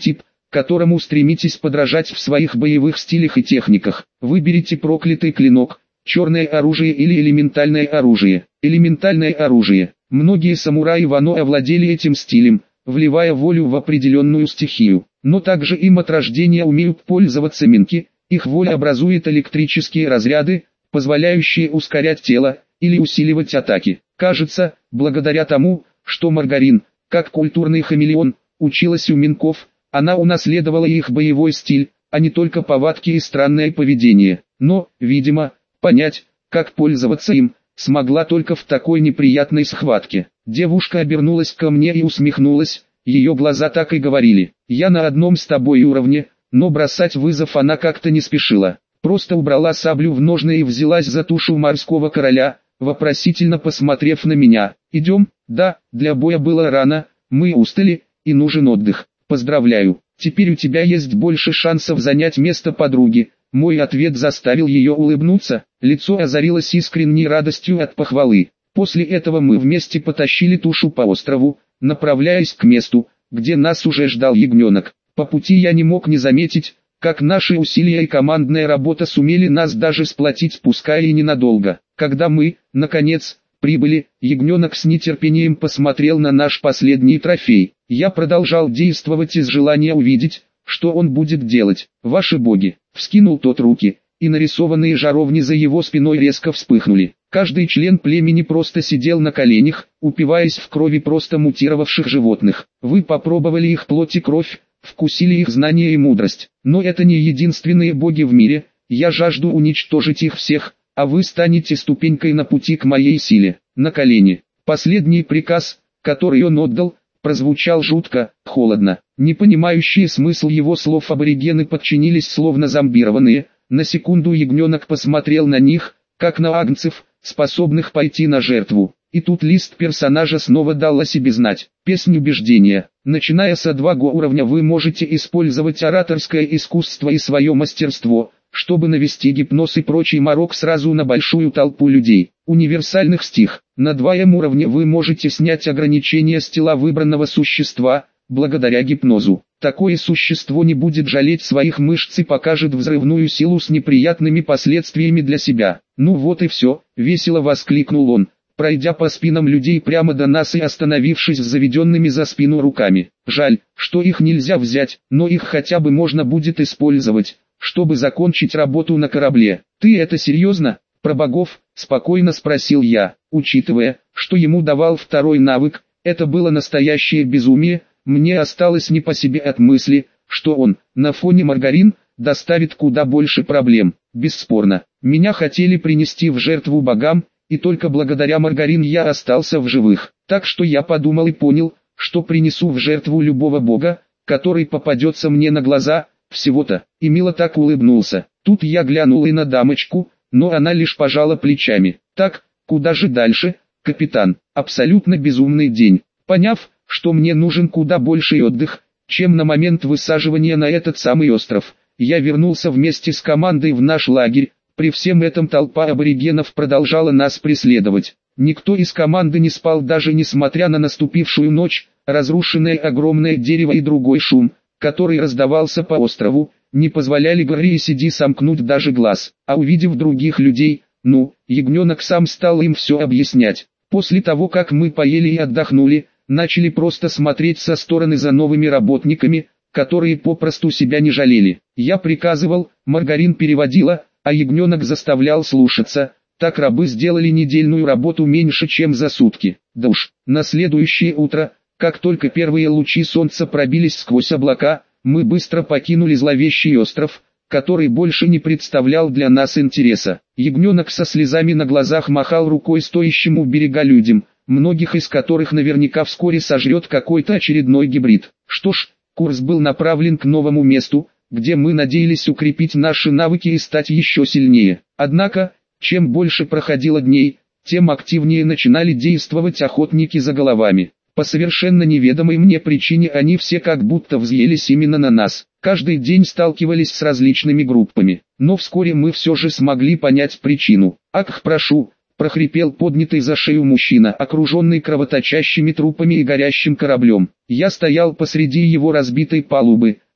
которому стремитесь подражать в своих боевых стилях и техниках. Выберите проклятый клинок, черное оружие или элементальное оружие. Элементальное оружие. Многие самураи Вано овладели этим стилем, вливая волю в определенную стихию. Но также им от рождения умеют пользоваться минки, их воля образует электрические разряды, позволяющие ускорять тело или усиливать атаки. Кажется, благодаря тому, что Маргарин, как культурный хамелеон, училась у минков, она унаследовала их боевой стиль, а не только повадки и странное поведение. Но, видимо, понять, как пользоваться им, смогла только в такой неприятной схватке. Девушка обернулась ко мне и усмехнулась, ее глаза так и говорили: «Я на одном с тобой уровне», но бросать вызов она как-то не спешила. Просто убрала саблю в ножны и взялась за тушу морского короля, вопросительно посмотрев на меня. «Идем?» «Да, для боя было рано, мы устали, и нужен отдых. Поздравляю, теперь у тебя есть больше шансов занять место подруги». Мой ответ заставил ее улыбнуться, лицо озарилось искренней радостью от похвалы. После этого мы вместе потащили тушу по острову, направляясь к месту, где нас уже ждал ягненок. По пути я не мог не заметить, как наши усилия и командная работа сумели нас даже сплотить, пускай и ненадолго. Когда мы, наконец, прибыли, ягненок с нетерпением посмотрел на наш последний трофей. Я продолжал действовать из желания увидеть, что он будет делать. «Ваши боги!» — вскинул тот руки, и нарисованные жаровни за его спиной резко вспыхнули. Каждый член племени просто сидел на коленях, упиваясь в крови просто мутировавших животных. Вы попробовали их плоть и кровь, вкусили их знания и мудрость. Но это не единственные боги в мире, я жажду уничтожить их всех, а вы станете ступенькой на пути к моей силе. На колени. Последний приказ, который он отдал, прозвучал жутко, холодно. Не понимающие смысл его слов аборигены подчинились словно зомбированные. На секунду ягненок посмотрел на них, как на агнцев, способных пойти на жертву. И тут лист персонажа снова дал о себе знать. Песнь убеждения. Начиная с два го уровня вы можете использовать ораторское искусство и свое мастерство, чтобы навести гипноз и прочий морок сразу на большую толпу людей. Универсальных стих. На два эм уровне вы можете снять ограничения с тела выбранного существа, благодаря гипнозу. Такое существо не будет жалеть своих мышц и покажет взрывную силу с неприятными последствиями для себя. «Ну вот и все», — весело воскликнул он, пройдя по спинам людей прямо до нас и остановившись с заведенными за спину руками. «Жаль, что их нельзя взять, но их хотя бы можно будет использовать, чтобы закончить работу на корабле». «Ты это серьезно? Про богов?» — спокойно спросил я. Учитывая, что ему давал второй навык, это было настоящее безумие. Мне осталось не по себе от мысли, что он, на фоне Маргарин, доставит куда больше проблем. Бесспорно, меня хотели принести в жертву богам, и только благодаря Маргарин я остался в живых. Так что я подумал и понял, что принесу в жертву любого бога, который попадется мне на глаза, всего-то. И мило так улыбнулся. Тут я глянул и на дамочку, но она лишь пожала плечами. Так, куда же дальше, капитан? Абсолютно безумный день. Поняв, что мне нужен куда больший отдых, чем на момент высаживания на этот самый остров, я вернулся вместе с командой в наш лагерь. При всем этом толпа аборигенов продолжала нас преследовать. Никто из команды не спал даже несмотря на наступившую ночь, разрушенное огромное дерево и другой шум, который раздавался по острову, не позволяли Гарри и Сиди сомкнуть даже глаз. А увидев других людей, ну, ягненок сам стал им все объяснять. После того как мы поели и отдохнули, начали просто смотреть со стороны за новыми работниками, которые попросту себя не жалели. Я приказывал, Маргарин переводила, а ягненок заставлял слушаться. Так рабы сделали недельную работу меньше чем за сутки. Да уж, на следующее утро, как только первые лучи солнца пробились сквозь облака, мы быстро покинули зловещий остров, который больше не представлял для нас интереса. Ягненок со слезами на глазах махал рукой стоящим у берега людям, многих из которых наверняка вскоре сожрет какой-то очередной гибрид. Что ж, курс был направлен к новому месту, где мы надеялись укрепить наши навыки и стать еще сильнее. Однако, чем больше проходило дней, тем активнее начинали действовать охотники за головами. По совершенно неведомой мне причине они все как будто взъелись именно на нас. Каждый день сталкивались с различными группами, но вскоре мы все же смогли понять причину. «Ах, прошу!» — прохрипел поднятый за шею мужчина, окруженный кровоточащими трупами и горящим кораблем. Я стоял посреди его разбитой палубы,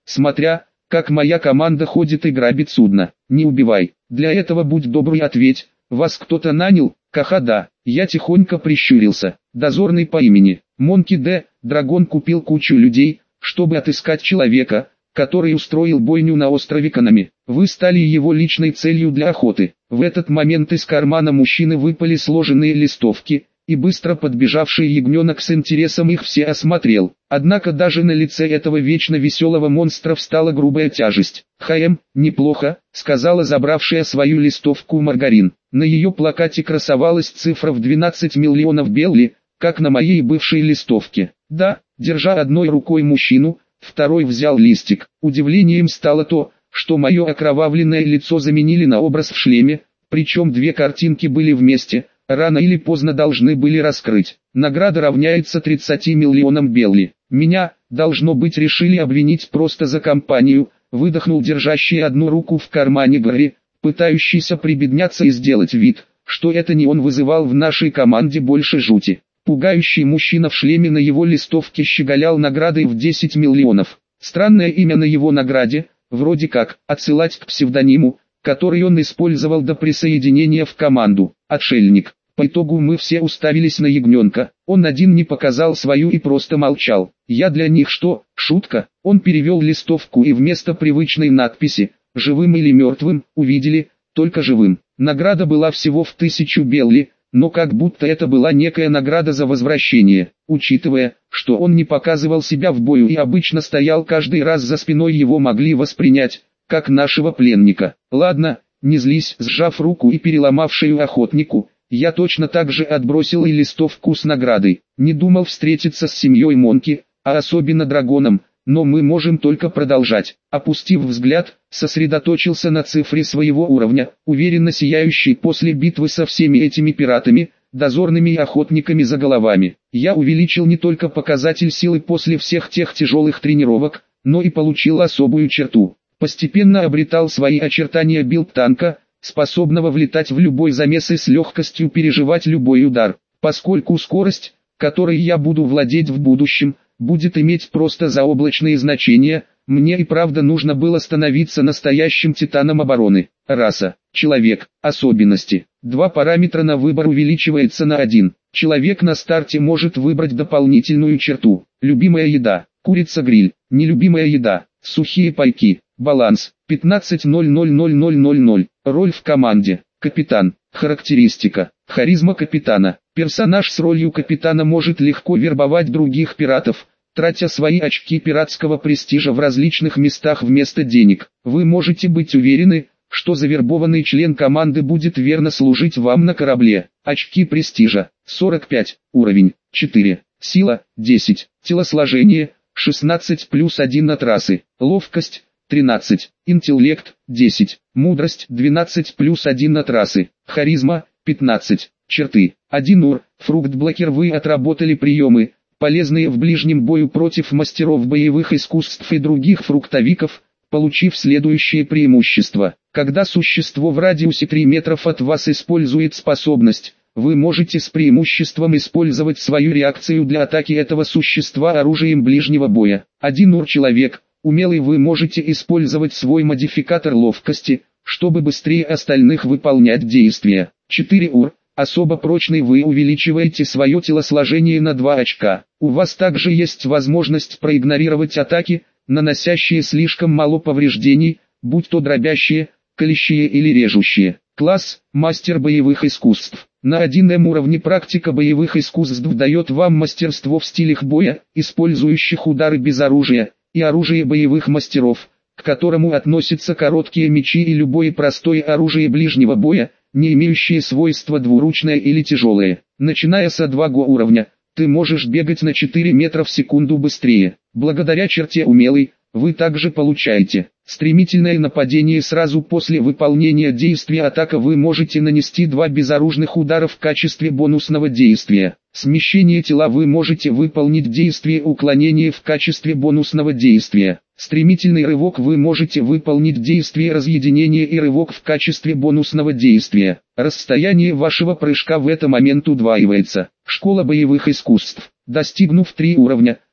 смотря, как моя команда ходит и грабит судно. Не убивай. Для этого будь добр и ответь, вас кто-то нанял? Ха-ха, да. Я тихонько прищурился. Дозорный по имени Монки Д. Драгон купил кучу людей, чтобы отыскать человека, который устроил бойню на острове Канами. Вы стали его личной целью для охоты. В этот момент из кармана мужчины выпали сложенные листовки, и быстро подбежавший ягненок с интересом их все осмотрел. Однако даже на лице этого вечно веселого монстра встала грубая тяжесть. «Хм, неплохо», — сказала забравшая свою листовку Маргарин. На ее плакате красовалась цифра в двенадцать миллионов белли, как на моей бывшей листовке. Да, держа одной рукой мужчину, второй взял листик. Удивлением стало то, что мое окровавленное лицо заменили на образ в шлеме, причем две картинки были вместе, рано или поздно должны были раскрыть. Награда равняется тридцати миллионам белли. Меня, должно быть, решили обвинить просто за компанию, выдохнул держащий одну руку в кармане Гарри, пытающийся прибедняться и сделать вид, что это не он вызывал в нашей команде больше жути. Пугающий мужчина в шлеме на его листовке щеголял наградой в десять миллионов. Странное имя на его награде, вроде как, отсылать к псевдониму, который он использовал до присоединения в команду. Отшельник. По итогу мы все уставились на ягненка. Он один не показал свою и просто молчал. Я для них что, шутка? Он перевел листовку и вместо привычной надписи «Живым или мертвым» увидели «Только живым». Награда была всего в тысячу белли, но как будто это была некая награда за возвращение, учитывая, что он не показывал себя в бою и обычно стоял каждый раз за спиной, его могли воспринять, как нашего пленника. Ладно, не злись, сжав руку и переломав шею охотнику, я точно так же отбросил и листовку с наградой. Не думал встретиться с семьей Монки, а особенно драконом, но мы можем только продолжать. Опустив взгляд, сосредоточился на цифре своего уровня, уверенно сияющей после битвы со всеми этими пиратами, дозорными и охотниками за головами. Я увеличил не только показатель силы после всех тех тяжелых тренировок, но и получил особую черту. Постепенно обретал свои очертания билд-танка, способного влетать в любой замес и с легкостью переживать любой удар. Поскольку скорость, которой я буду владеть в будущем, будет иметь просто заоблачные значения, мне и правда нужно было становиться настоящим титаном обороны. Раса, человек, особенности. Два параметра на выбор увеличивается на один. Человек на старте может выбрать дополнительную черту. Любимая еда, курица-гриль. Нелюбимая еда, сухие пайки. Баланс, пятнадцать ноль ноль ноль ноль ноль ноль. Роль в команде, капитан. Характеристика, харизма капитана. Персонаж с ролью капитана может легко вербовать других пиратов, тратя свои очки пиратского престижа в различных местах вместо денег. Вы можете быть уверены, что завербованный член команды будет верно служить вам на корабле. Очки престижа, сорок пять, уровень, четыре, сила, десять, телосложение, шестнадцать плюс один от расы, ловкость, тринадцать, интеллект, десять, мудрость, двенадцать плюс один от расы, харизма, пятнадцать, черты, один ур, фрукт-блокер. Вы отработали приемы, полезные в ближнем бою против мастеров боевых искусств и других фруктовиков, получив следующее преимущество. Когда существо в радиусе трех метров от вас использует способность, вы можете с преимуществом использовать свою реакцию для атаки этого существа оружием ближнего боя. один ур человек. Умелый. Вы можете использовать свой модификатор ловкости, чтобы быстрее остальных выполнять действия. четыре ур. Особо прочный. Вы увеличиваете свое телосложение на два очка. У вас также есть возможность проигнорировать атаки, наносящие слишком мало повреждений, будь то дробящие, колющие или режущие. Класс – мастер боевых искусств. На один эм уровне практика боевых искусств дает вам мастерство в стилях боя, использующих удары без оружия, и оружие боевых мастеров, к которому относятся короткие мечи и любое простое оружие ближнего боя, не имеющие свойства двуручное или тяжелое. Начиная с два уровня, ты можешь бегать на четыре метра в секунду быстрее. Благодаря черте умелый, вы также получаете стремительное нападение сразу после выполнения действия атака. Вы можете нанести два безоружных удара в качестве бонусного действия. Смещение тела. Вы можете выполнить действие уклонения в качестве бонусного действия. Стремительный рывок. Вы можете выполнить действие разъединения и рывок в качестве бонусного действия. Расстояние вашего прыжка в этот момент удваивается. Школа боевых искусств. Достигнув три уровня,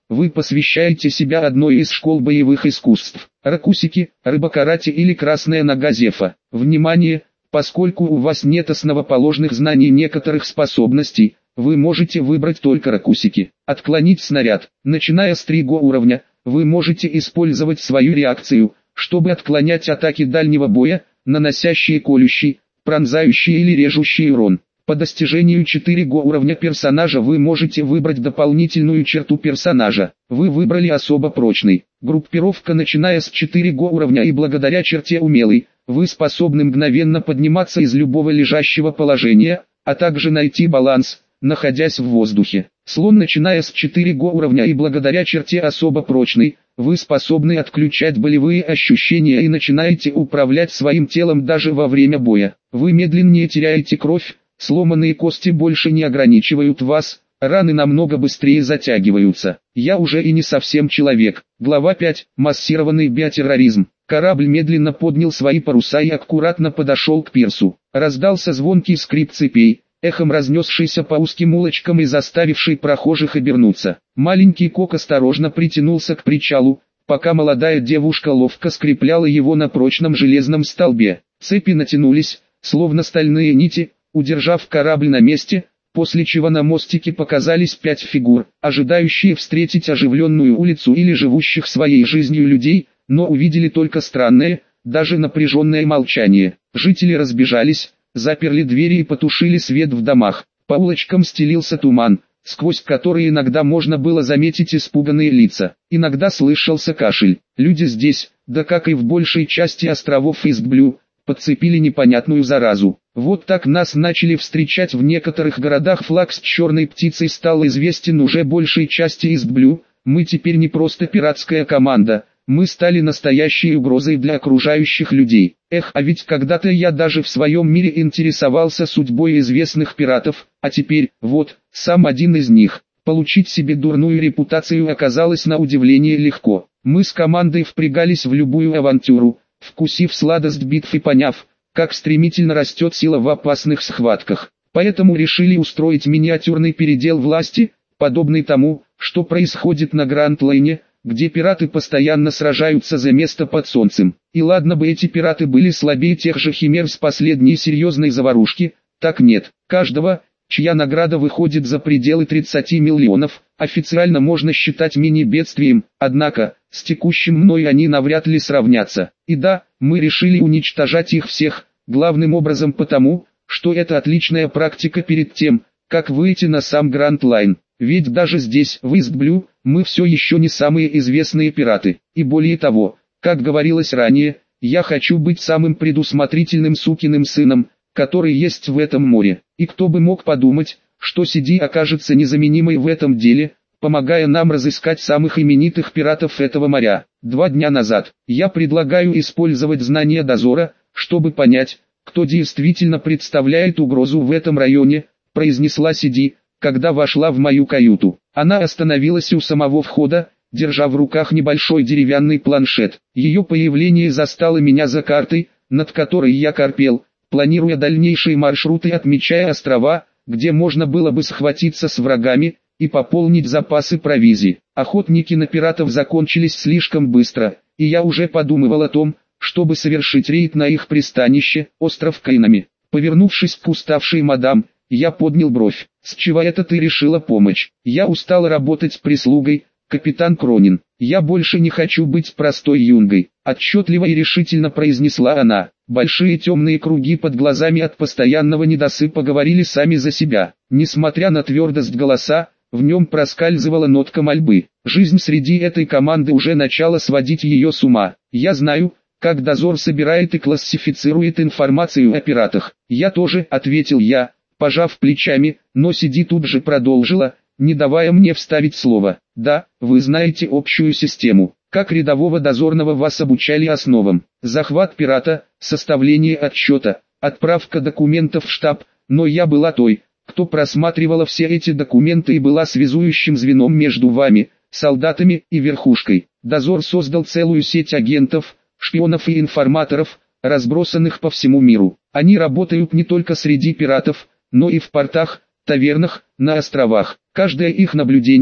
вы посвящаете себя одной из школ боевых искусств. Ракусики, рыбакарате или красная нога Зефа. Внимание! Поскольку у вас нет основоположных знаний некоторых способностей, вы можете выбрать только ракусики. Отклонить снаряд. Начиная с три го уровня, вы можете использовать свою реакцию, чтобы отклонять атаки дальнего боя, наносящие колющий, пронзающий или режущий урон. По достижению четыре го уровня персонажа вы можете выбрать дополнительную черту персонажа. Вы выбрали особо прочный. Группировка начиная с четыре го уровня и благодаря черте умелый, вы способны мгновенно подниматься из любого лежащего положения, а также найти баланс, находясь в воздухе. Слон начиная с четыре го уровня и благодаря черте особо прочный, вы способны отключать болевые ощущения и начинаете управлять своим телом даже во время боя. Вы медленнее теряете кровь, сломанные кости больше не ограничивают вас, раны намного быстрее затягиваются. Я уже и не совсем человек. Глава пять. Массированный биотерроризм. Корабль медленно поднял свои паруса и аккуратно подошел к пирсу. Раздался звонкий скрип цепей, эхом разнесшийся по узким улочкам и заставивший прохожих обернуться. Маленький Кок осторожно притянулся к причалу, пока молодая девушка ловко скрепляла его на прочном железном столбе. Цепи натянулись, словно стальные нити, удержав корабль на месте, после чего на мостике показались пять фигур, ожидающие встретить оживленную улицу или живущих своей жизнью людей, но увидели только странное, даже напряженное молчание. Жители разбежались, заперли двери и потушили свет в домах. По улочкам стелился туман, сквозь который иногда можно было заметить испуганные лица. Иногда слышался кашель. Люди здесь, да как и в большей части островов Истблю, подцепили непонятную заразу. Вот так нас начали встречать в некоторых городах. Флаг с черной птицей стал известен уже большей части Истблю. Мы теперь не просто пиратская команда, мы стали настоящей угрозой для окружающих людей. Эх, а ведь когда-то я даже в своем мире интересовался судьбой известных пиратов, а теперь, вот, сам один из них. Получить себе дурную репутацию оказалось на удивление легко. Мы с командой впрягались в любую авантюру, вкусив сладость битв и поняв, как стремительно растет сила в опасных схватках. Поэтому решили устроить миниатюрный передел власти, подобный тому, что происходит на Гранд-Лайне, где пираты постоянно сражаются за место под солнцем. И ладно бы эти пираты были слабее тех же химер с последней серьезной заварушки, так нет. Каждого, чья награда выходит за пределы тридцати миллионов, официально можно считать мини-бедствием, однако, с текущим мной они навряд ли сравнятся. И да, мы решили уничтожать их всех, главным образом потому, что это отличная практика перед тем, как выйти на сам Гранд-Лайн. Ведь даже здесь, в Истблю, мы все еще не самые известные пираты. И более того, как говорилось ранее, я хочу быть самым предусмотрительным сукиным сыном, который есть в этом море. И кто бы мог подумать, что Сиди окажется незаменимой в этом деле, помогая нам разыскать самых именитых пиратов этого моря. Два дня назад, я предлагаю использовать знания дозора, чтобы понять, кто действительно представляет угрозу в этом районе, произнесла Сиди, когда вошла в мою каюту. Она остановилась у самого входа, держа в руках небольшой деревянный планшет. Ее появление застало меня за картой, над которой я корпел, планируя дальнейшие маршруты, отмечая острова, где можно было бы схватиться с врагами и пополнить запасы провизии. Охотники на пиратов закончились слишком быстро, и я уже подумывал о том, чтобы совершить рейд на их пристанище, остров Кайнами. Повернувшись к уставшей мадам, я поднял бровь. «С чего это ты решила помочь? Я устал работать прислугой, капитан Кронин. Я больше не хочу быть простой юнгой», — отчетливо и решительно произнесла она. Большие темные круги под глазами от постоянного недосыпа говорили сами за себя. Несмотря на твердость голоса, в нем проскальзывала нотка мольбы. Жизнь среди этой команды уже начала сводить ее с ума. «Я знаю, как дозор собирает и классифицирует информацию о пиратах». «Я тоже», — ответил я, пожав плечами, но Сиди тут же продолжила, не давая мне вставить слово. «Да, вы знаете общую систему. Как рядового дозорного вас обучали основам. Захват пирата, составление отчета, отправка документов в штаб, но я была той, кто просматривала все эти документы и была связующим звеном между вами, солдатами и верхушкой. Дозор создал целую сеть агентов, шпионов и информаторов, разбросанных по всему миру. Они работают не только среди пиратов, но и в портах, тавернах, на островах. Каждое их наблюдение,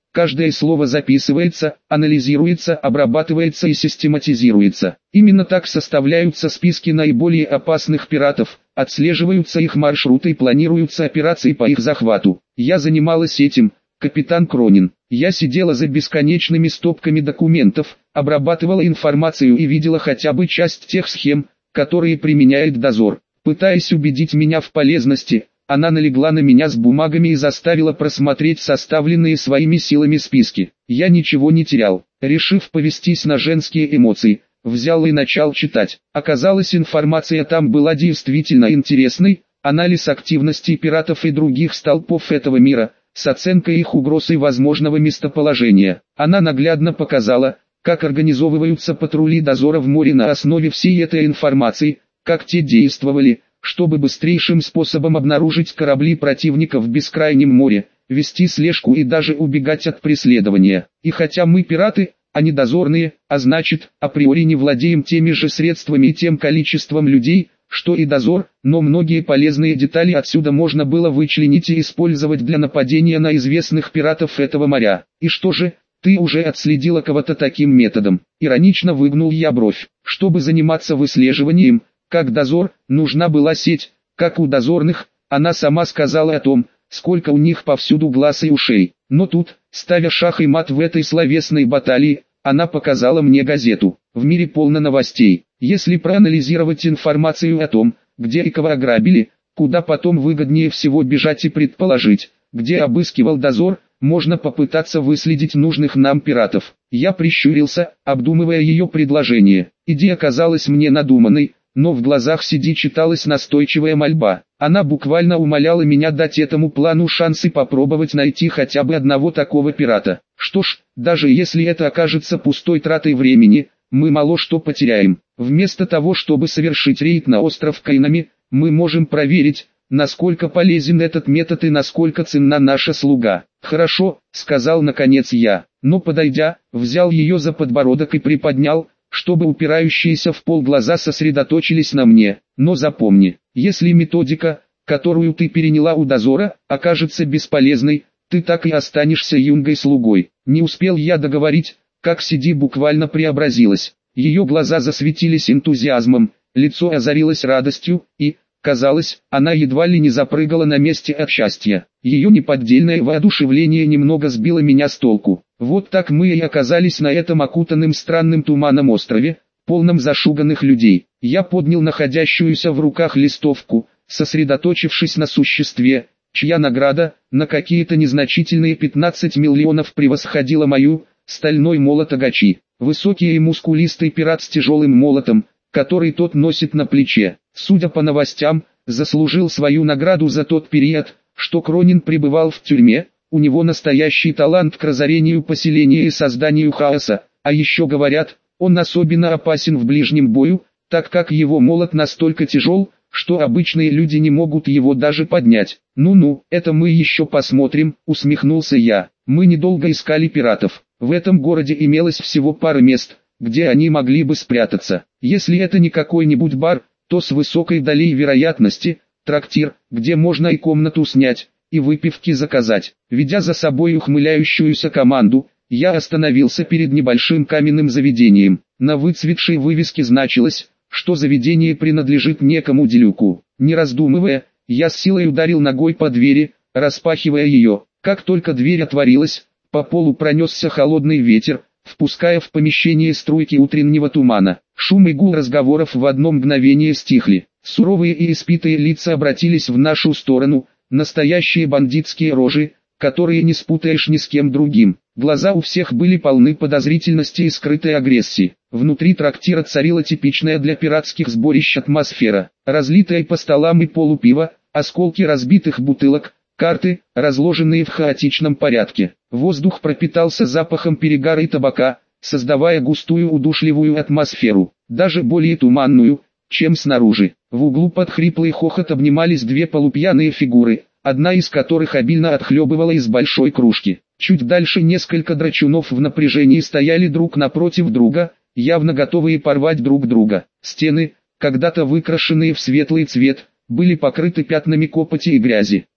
Каждое слово записывается, анализируется, обрабатывается и систематизируется. Именно так составляются списки наиболее опасных пиратов, отслеживаются их маршруты и планируются операции по их захвату. Я занималась этим, капитан Кронин. Я сидела за бесконечными стопками документов, обрабатывала информацию и видела хотя бы часть тех схем, которые применяет дозор. Пытаясь убедить меня в полезности, она налегла на меня с бумагами и заставила просмотреть составленные своими силами списки. Я ничего не терял. Решив повестись на женские эмоции, взял и начал читать. Оказалось, информация там была действительно интересной. Анализ активности пиратов и других столпов этого мира, с оценкой их угроз и возможного местоположения. Она наглядно показала, как организовываются патрули дозора в море на основе всей этой информации, как те действовали, чтобы быстрейшим способом обнаружить корабли противника в бескрайнем море, вести слежку и даже убегать от преследования. И хотя мы пираты, а не дозорные, а значит, априори не владеем теми же средствами и тем количеством людей, что и дозор, но многие полезные детали отсюда можно было вычленить и использовать для нападения на известных пиратов этого моря. И что же, ты уже отследила кого-то таким методом? Иронично выгнул я бровь. Чтобы заниматься выслеживанием, как дозор, нужна была сеть, как у дозорных. Она сама сказала о том, сколько у них повсюду глаз и ушей. Но тут, ставя шах и мат в этой словесной баталии, она показала мне газету. В мире полно новостей. Если проанализировать информацию о том, где и кого ограбили, куда потом выгоднее всего бежать и предположить, где обыскивал дозор, можно попытаться выследить нужных нам пиратов. Я прищурился, обдумывая ее предложение. Идея казалась мне надуманной, но в глазах Сиди читалась настойчивая мольба. Она буквально умоляла меня дать этому плану шанс и попробовать найти хотя бы одного такого пирата. Что ж, даже если это окажется пустой тратой времени, мы мало что потеряем. Вместо того, чтобы совершить рейд на остров Кайнами, мы можем проверить, насколько полезен этот метод и насколько ценна наша слуга. «Хорошо», — сказал наконец я, но подойдя, взял ее за подбородок и приподнял, чтобы упирающиеся в пол глаза сосредоточились на мне. Но запомни, если методика, которую ты переняла у дозора, окажется бесполезной, ты так и останешься юнгой-слугой. Не успел я договорить, как Сиди буквально преобразилась. Ее глаза засветились энтузиазмом, лицо озарилось радостью, и, казалось, она едва ли не запрыгала на месте от счастья. Ее неподдельное воодушевление немного сбило меня с толку. Вот так мы и оказались на этом окутанном странным туманом острове, полном зашуганных людей. Я поднял находящуюся в руках листовку, сосредоточившись на существе, чья награда, на какие-то незначительные пятнадцать миллионов превосходила мою, стальной молот Агачи. Высокий и мускулистый пират с тяжелым молотом, который тот носит на плече, судя по новостям, заслужил свою награду за тот период, что Кронин пребывал в тюрьме. У него настоящий талант к разорению поселения и созданию хаоса, а еще говорят, он особенно опасен в ближнем бою, так как его молот настолько тяжел, что обычные люди не могут его даже поднять. «Ну-ну, это мы еще посмотрим», — усмехнулся я. Мы недолго искали пиратов. В этом городе имелось всего пара мест, где они могли бы спрятаться. Если это не какой-нибудь бар, то с высокой долей вероятности, трактир, где можно и комнату снять, и выпивки заказать. Ведя за собой ухмыляющуюся команду, я остановился перед небольшим каменным заведением. На выцветшей вывеске значилось, что заведение принадлежит некому делюку. Не раздумывая, я с силой ударил ногой по двери, распахивая ее. Как только дверь отворилась, по полу пронесся холодный ветер, впуская в помещение струйки утреннего тумана. Шум и гул разговоров в одно мгновение стихли. Суровые и испитые лица обратились в нашу сторону, настоящие бандитские рожи, которые не спутаешь ни с кем другим. Глаза у всех были полны подозрительности и скрытой агрессии. Внутри трактира царила типичная для пиратских сборищ атмосфера. Разлитое по столам и полу пиво, осколки разбитых бутылок, карты, разложенные в хаотичном порядке. Воздух пропитался запахом перегара и табака, создавая густую удушливую атмосферу, даже более туманную, чем снаружи. В углу под хриплый хохот обнимались две полупьяные фигуры, одна из которых обильно отхлебывала из большой кружки. Чуть дальше несколько драчунов в напряжении стояли друг напротив друга, явно готовые порвать друг друга. Стены, когда-то выкрашенные в светлый цвет, были покрыты пятнами копоти и грязи.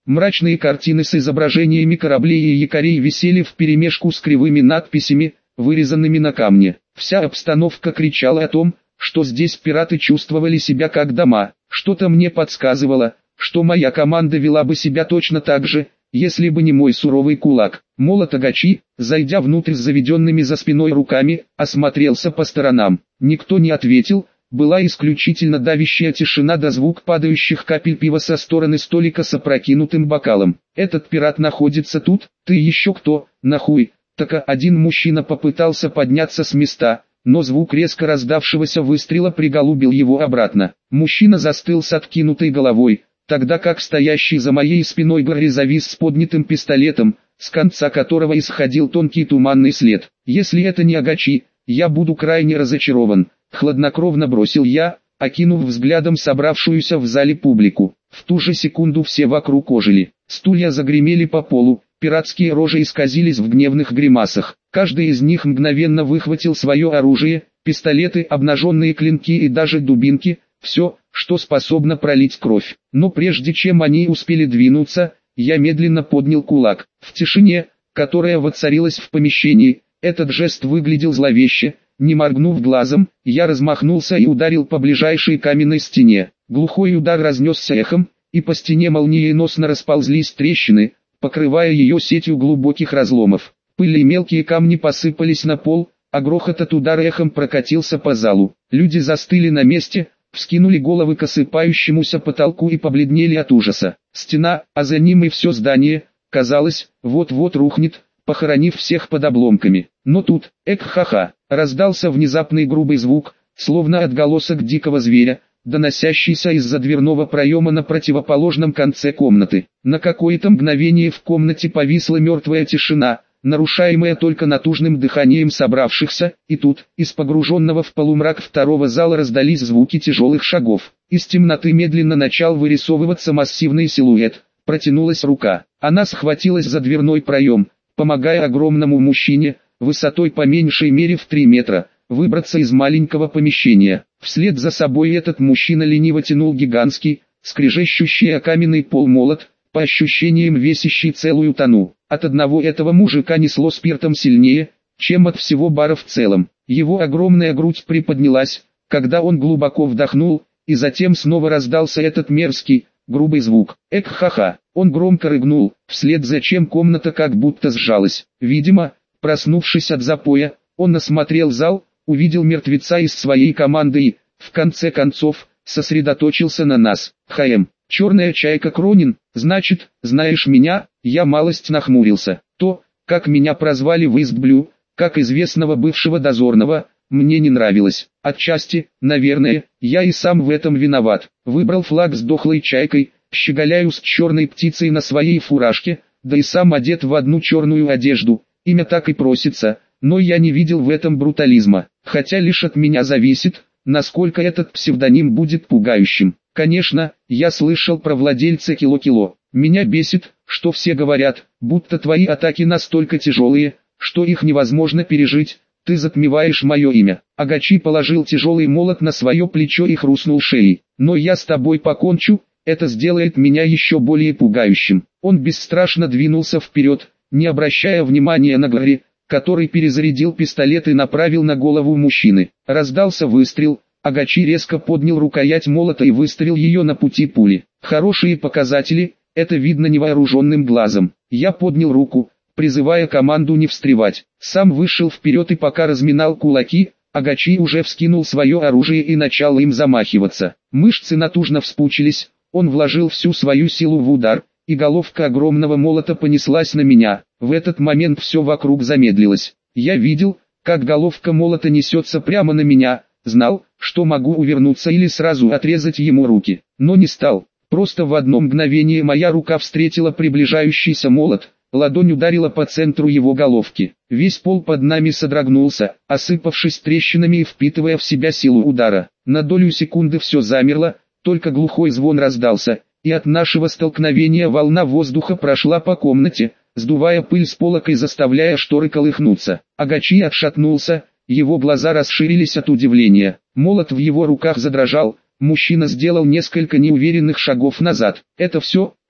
Мрачные картины с изображениями кораблей и якорей висели вперемешку с кривыми надписями, вырезанными на камне. Вся обстановка кричала о том, что здесь пираты чувствовали себя как дома. Что-то мне подсказывало, что моя команда вела бы себя точно так же, если бы не мой суровый кулак. Молот Агачи, зайдя внутрь с заведенными за спиной руками, осмотрелся по сторонам. Никто не ответил, была исключительно давящая тишина да звук падающих капель пива со стороны столика с опрокинутым бокалом. «Этот пират находится тут, ты еще кто, нахуй?» Так один мужчина попытался подняться с места, но звук резко раздавшегося выстрела приголубил его обратно. Мужчина застыл с откинутой головой, тогда как стоящий за моей спиной Гарри завис с поднятым пистолетом, с конца которого исходил тонкий туманный след. «Если это не Агачи, я буду крайне разочарован», — хладнокровно бросил я, окинув взглядом собравшуюся в зале публику. В ту же секунду все вокруг ожили, стулья загремели по полу, пиратские рожи исказились в гневных гримасах. Каждый из них мгновенно выхватил свое оружие, пистолеты, обнаженные клинки и даже дубинки, все, что способно пролить кровь. Но прежде чем они успели двинуться, я медленно поднял кулак. В тишине, которая воцарилась в помещении, этот жест выглядел зловеще. Не моргнув глазом, я размахнулся и ударил по ближайшей каменной стене. Глухой удар разнесся эхом, и по стене молниеносно расползлись трещины, покрывая ее сетью глубоких разломов. Пыль и мелкие камни посыпались на пол, а грохот от удара эхом прокатился по залу. Люди застыли на месте, вскинули головы к осыпающемуся потолку и побледнели от ужаса. Стена, а за ним и все здание, казалось, вот-вот рухнет, похоронив всех под обломками. Но тут, эк-ха-ха, раздался внезапный грубый звук, словно отголосок дикого зверя, доносящийся из-за дверного проема на противоположном конце комнаты. На какое-то мгновение в комнате повисла мертвая тишина, нарушаемая только натужным дыханием собравшихся, и тут, из погруженного в полумрак второго зала раздались звуки тяжелых шагов. Из темноты медленно начал вырисовываться массивный силуэт, протянулась рука, она схватилась за дверной проем, помогая огромному мужчине, высотой по меньшей мере в три метра, выбраться из маленького помещения. Вслед за собой этот мужчина лениво тянул гигантский, скрежещущий о каменный пол молот, по ощущениям весящий целую тонну. От одного этого мужика несло спиртом сильнее, чем от всего бара в целом. Его огромная грудь приподнялась, когда он глубоко вдохнул, и затем снова раздался этот мерзкий, грубый звук. Эк-ха-ха, он громко рыгнул, вслед за чем комната как будто сжалась. Видимо, проснувшись от запоя, он осмотрел зал, увидел мертвеца из своей команды и, в конце концов, сосредоточился на нас. ХМ, черная чайка Кронин, значит, знаешь меня? Я малость нахмурился. То, как меня прозвали в Истблю, как известного бывшего дозорного, мне не нравилось. Отчасти, наверное, я и сам в этом виноват. Выбрал флаг с дохлой чайкой, щеголяю с черной птицей на своей фуражке, да и сам одет в одну черную одежду. Имя так и просится, но я не видел в этом брутализма. Хотя лишь от меня зависит, насколько этот псевдоним будет пугающим. Конечно, я слышал про владельца Кило-Кило. Меня бесит, что все говорят, будто твои атаки настолько тяжелые, что их невозможно пережить. Ты затмеваешь мое имя. Агачи положил тяжелый молот на свое плечо и хрустнул шеей. Но я с тобой покончу, это сделает меня еще более пугающим. Он бесстрашно двинулся вперед, не обращая внимания на Гарри, который перезарядил пистолет и направил на голову мужчины. Раздался выстрел, Агачи резко поднял рукоять молота и выставил ее на пути пули. Хорошие показатели, это видно невооруженным глазом. Я поднял руку, призывая команду не встревать. Сам вышел вперед и пока разминал кулаки, Агачи уже вскинул свое оружие и начал им замахиваться. Мышцы натужно вспучились, он вложил всю свою силу в удар, и головка огромного молота понеслась на меня. В этот момент все вокруг замедлилось. Я видел, как головка молота несется прямо на меня, знал, что могу увернуться или сразу отрезать ему руки, но не стал. Просто в одно мгновение моя рука встретила приближающийся молот, ладонь ударила по центру его головки. Весь пол под нами содрогнулся, осыпавшись трещинами и впитывая в себя силу удара. На долю секунды все замерло, только глухой звон раздался, и от нашего столкновения волна воздуха прошла по комнате, сдувая пыль с полок и заставляя шторы колыхнуться. Агачи отшатнулся, его глаза расширились от удивления. Молот в его руках задрожал, мужчина сделал несколько неуверенных шагов назад. «Это все?»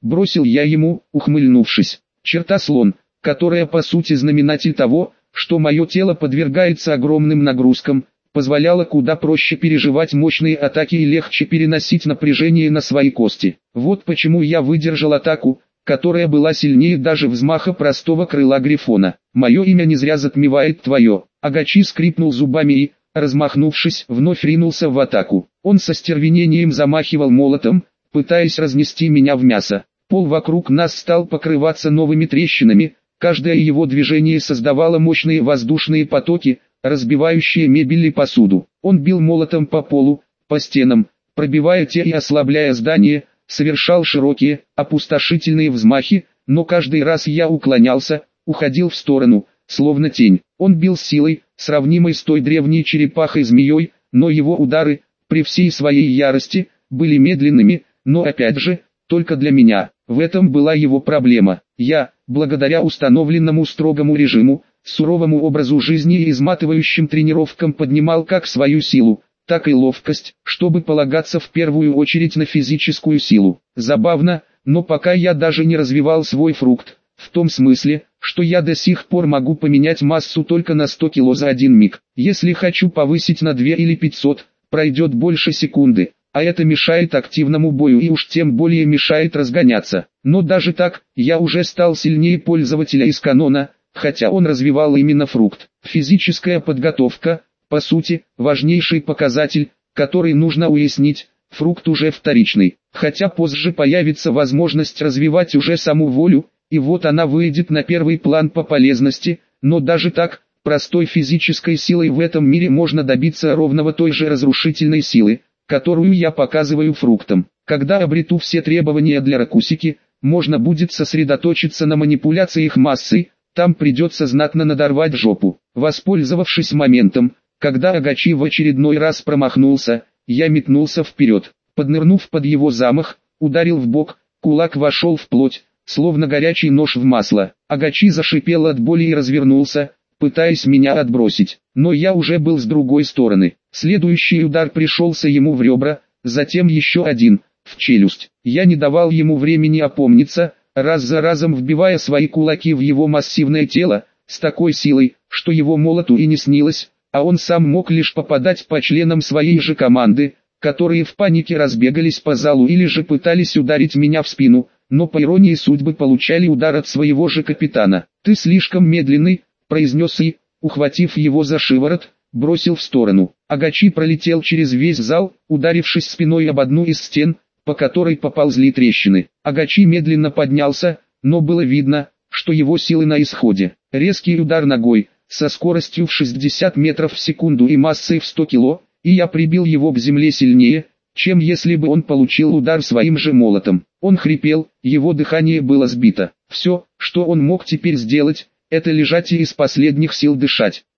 бросил я ему, ухмыльнувшись. Черта слон, которая по сути знаменатель того, что мое тело подвергается огромным нагрузкам, позволяла куда проще переживать мощные атаки и легче переносить напряжение на свои кости. Вот почему я выдержал атаку, которая была сильнее даже взмаха простого крыла грифона. Мое имя не зря затмевает твое. Агачи скрипнул зубами и, размахнувшись, вновь ринулся в атаку. Он со стервенением замахивал молотом, пытаясь разнести меня в мясо. Пол вокруг нас стал покрываться новыми трещинами, каждое его движение создавало мощные воздушные потоки, разбивающие мебель и посуду. Он бил молотом по полу, по стенам, пробивая те и ослабляя здание, совершал широкие, опустошительные взмахи, но каждый раз я уклонялся, уходил в сторону, словно тень. Он бил силой, сравнимой с той древней черепахой-змеей, но его удары, при всей своей ярости, были медленными, но опять же, только для меня. В этом была его проблема. Я, благодаря установленному строгому режиму, суровому образу жизни и изматывающим тренировкам поднимал как свою силу, так и ловкость, чтобы полагаться в первую очередь на физическую силу. Забавно, но пока я даже не развивал свой фрукт, в том смысле, что я до сих пор могу поменять массу только на сто кило за один миг. Если хочу повысить на две или пятьсот, пройдет больше секунды, а это мешает активному бою и уж тем более мешает разгоняться. Но даже так, я уже стал сильнее пользователя из канона, хотя он развивал именно фрукт. Физическая подготовка, по сути, важнейший показатель, который нужно уяснить, фрукт уже вторичный. Хотя позже появится возможность развивать уже саму волю, и вот она выйдет на первый план по полезности, но даже так, простой физической силой в этом мире можно добиться ровного той же разрушительной силы, которую я показываю фруктам. Когда обрету все требования для ракусики, можно будет сосредоточиться на манипуляциях массой, там придется знатно надорвать жопу. Воспользовавшись моментом, когда Агачи в очередной раз промахнулся, я метнулся вперед. Поднырнув под его замах, ударил в бок, кулак вошел в плоть, словно горячий нож в масло. Агачи зашипел от боли и развернулся, пытаясь меня отбросить. Но я уже был с другой стороны. Следующий удар пришелся ему в ребра, затем еще один, в челюсть. Я не давал ему времени опомниться, раз за разом вбивая свои кулаки в его массивное тело, с такой силой, что его молоту и не снилось, а он сам мог лишь попадать по членам своей же команды, которые в панике разбегались по залу или же пытались ударить меня в спину, но по иронии судьбы получали удар от своего же капитана. «Ты слишком медленный», — произнес и, ухватив его за шиворот, бросил в сторону. Агачи пролетел через весь зал, ударившись спиной об одну из стен, по которой поползли трещины. Агачи медленно поднялся, но было видно, что его силы на исходе. Резкий удар ногой, со скоростью в шестьдесят метров в секунду и массой в сто кило, и я прибил его к земле сильнее, чем если бы он получил удар своим же молотом. Он хрипел, его дыхание было сбито. Все, что он мог теперь сделать, это лежать и из последних сил дышать.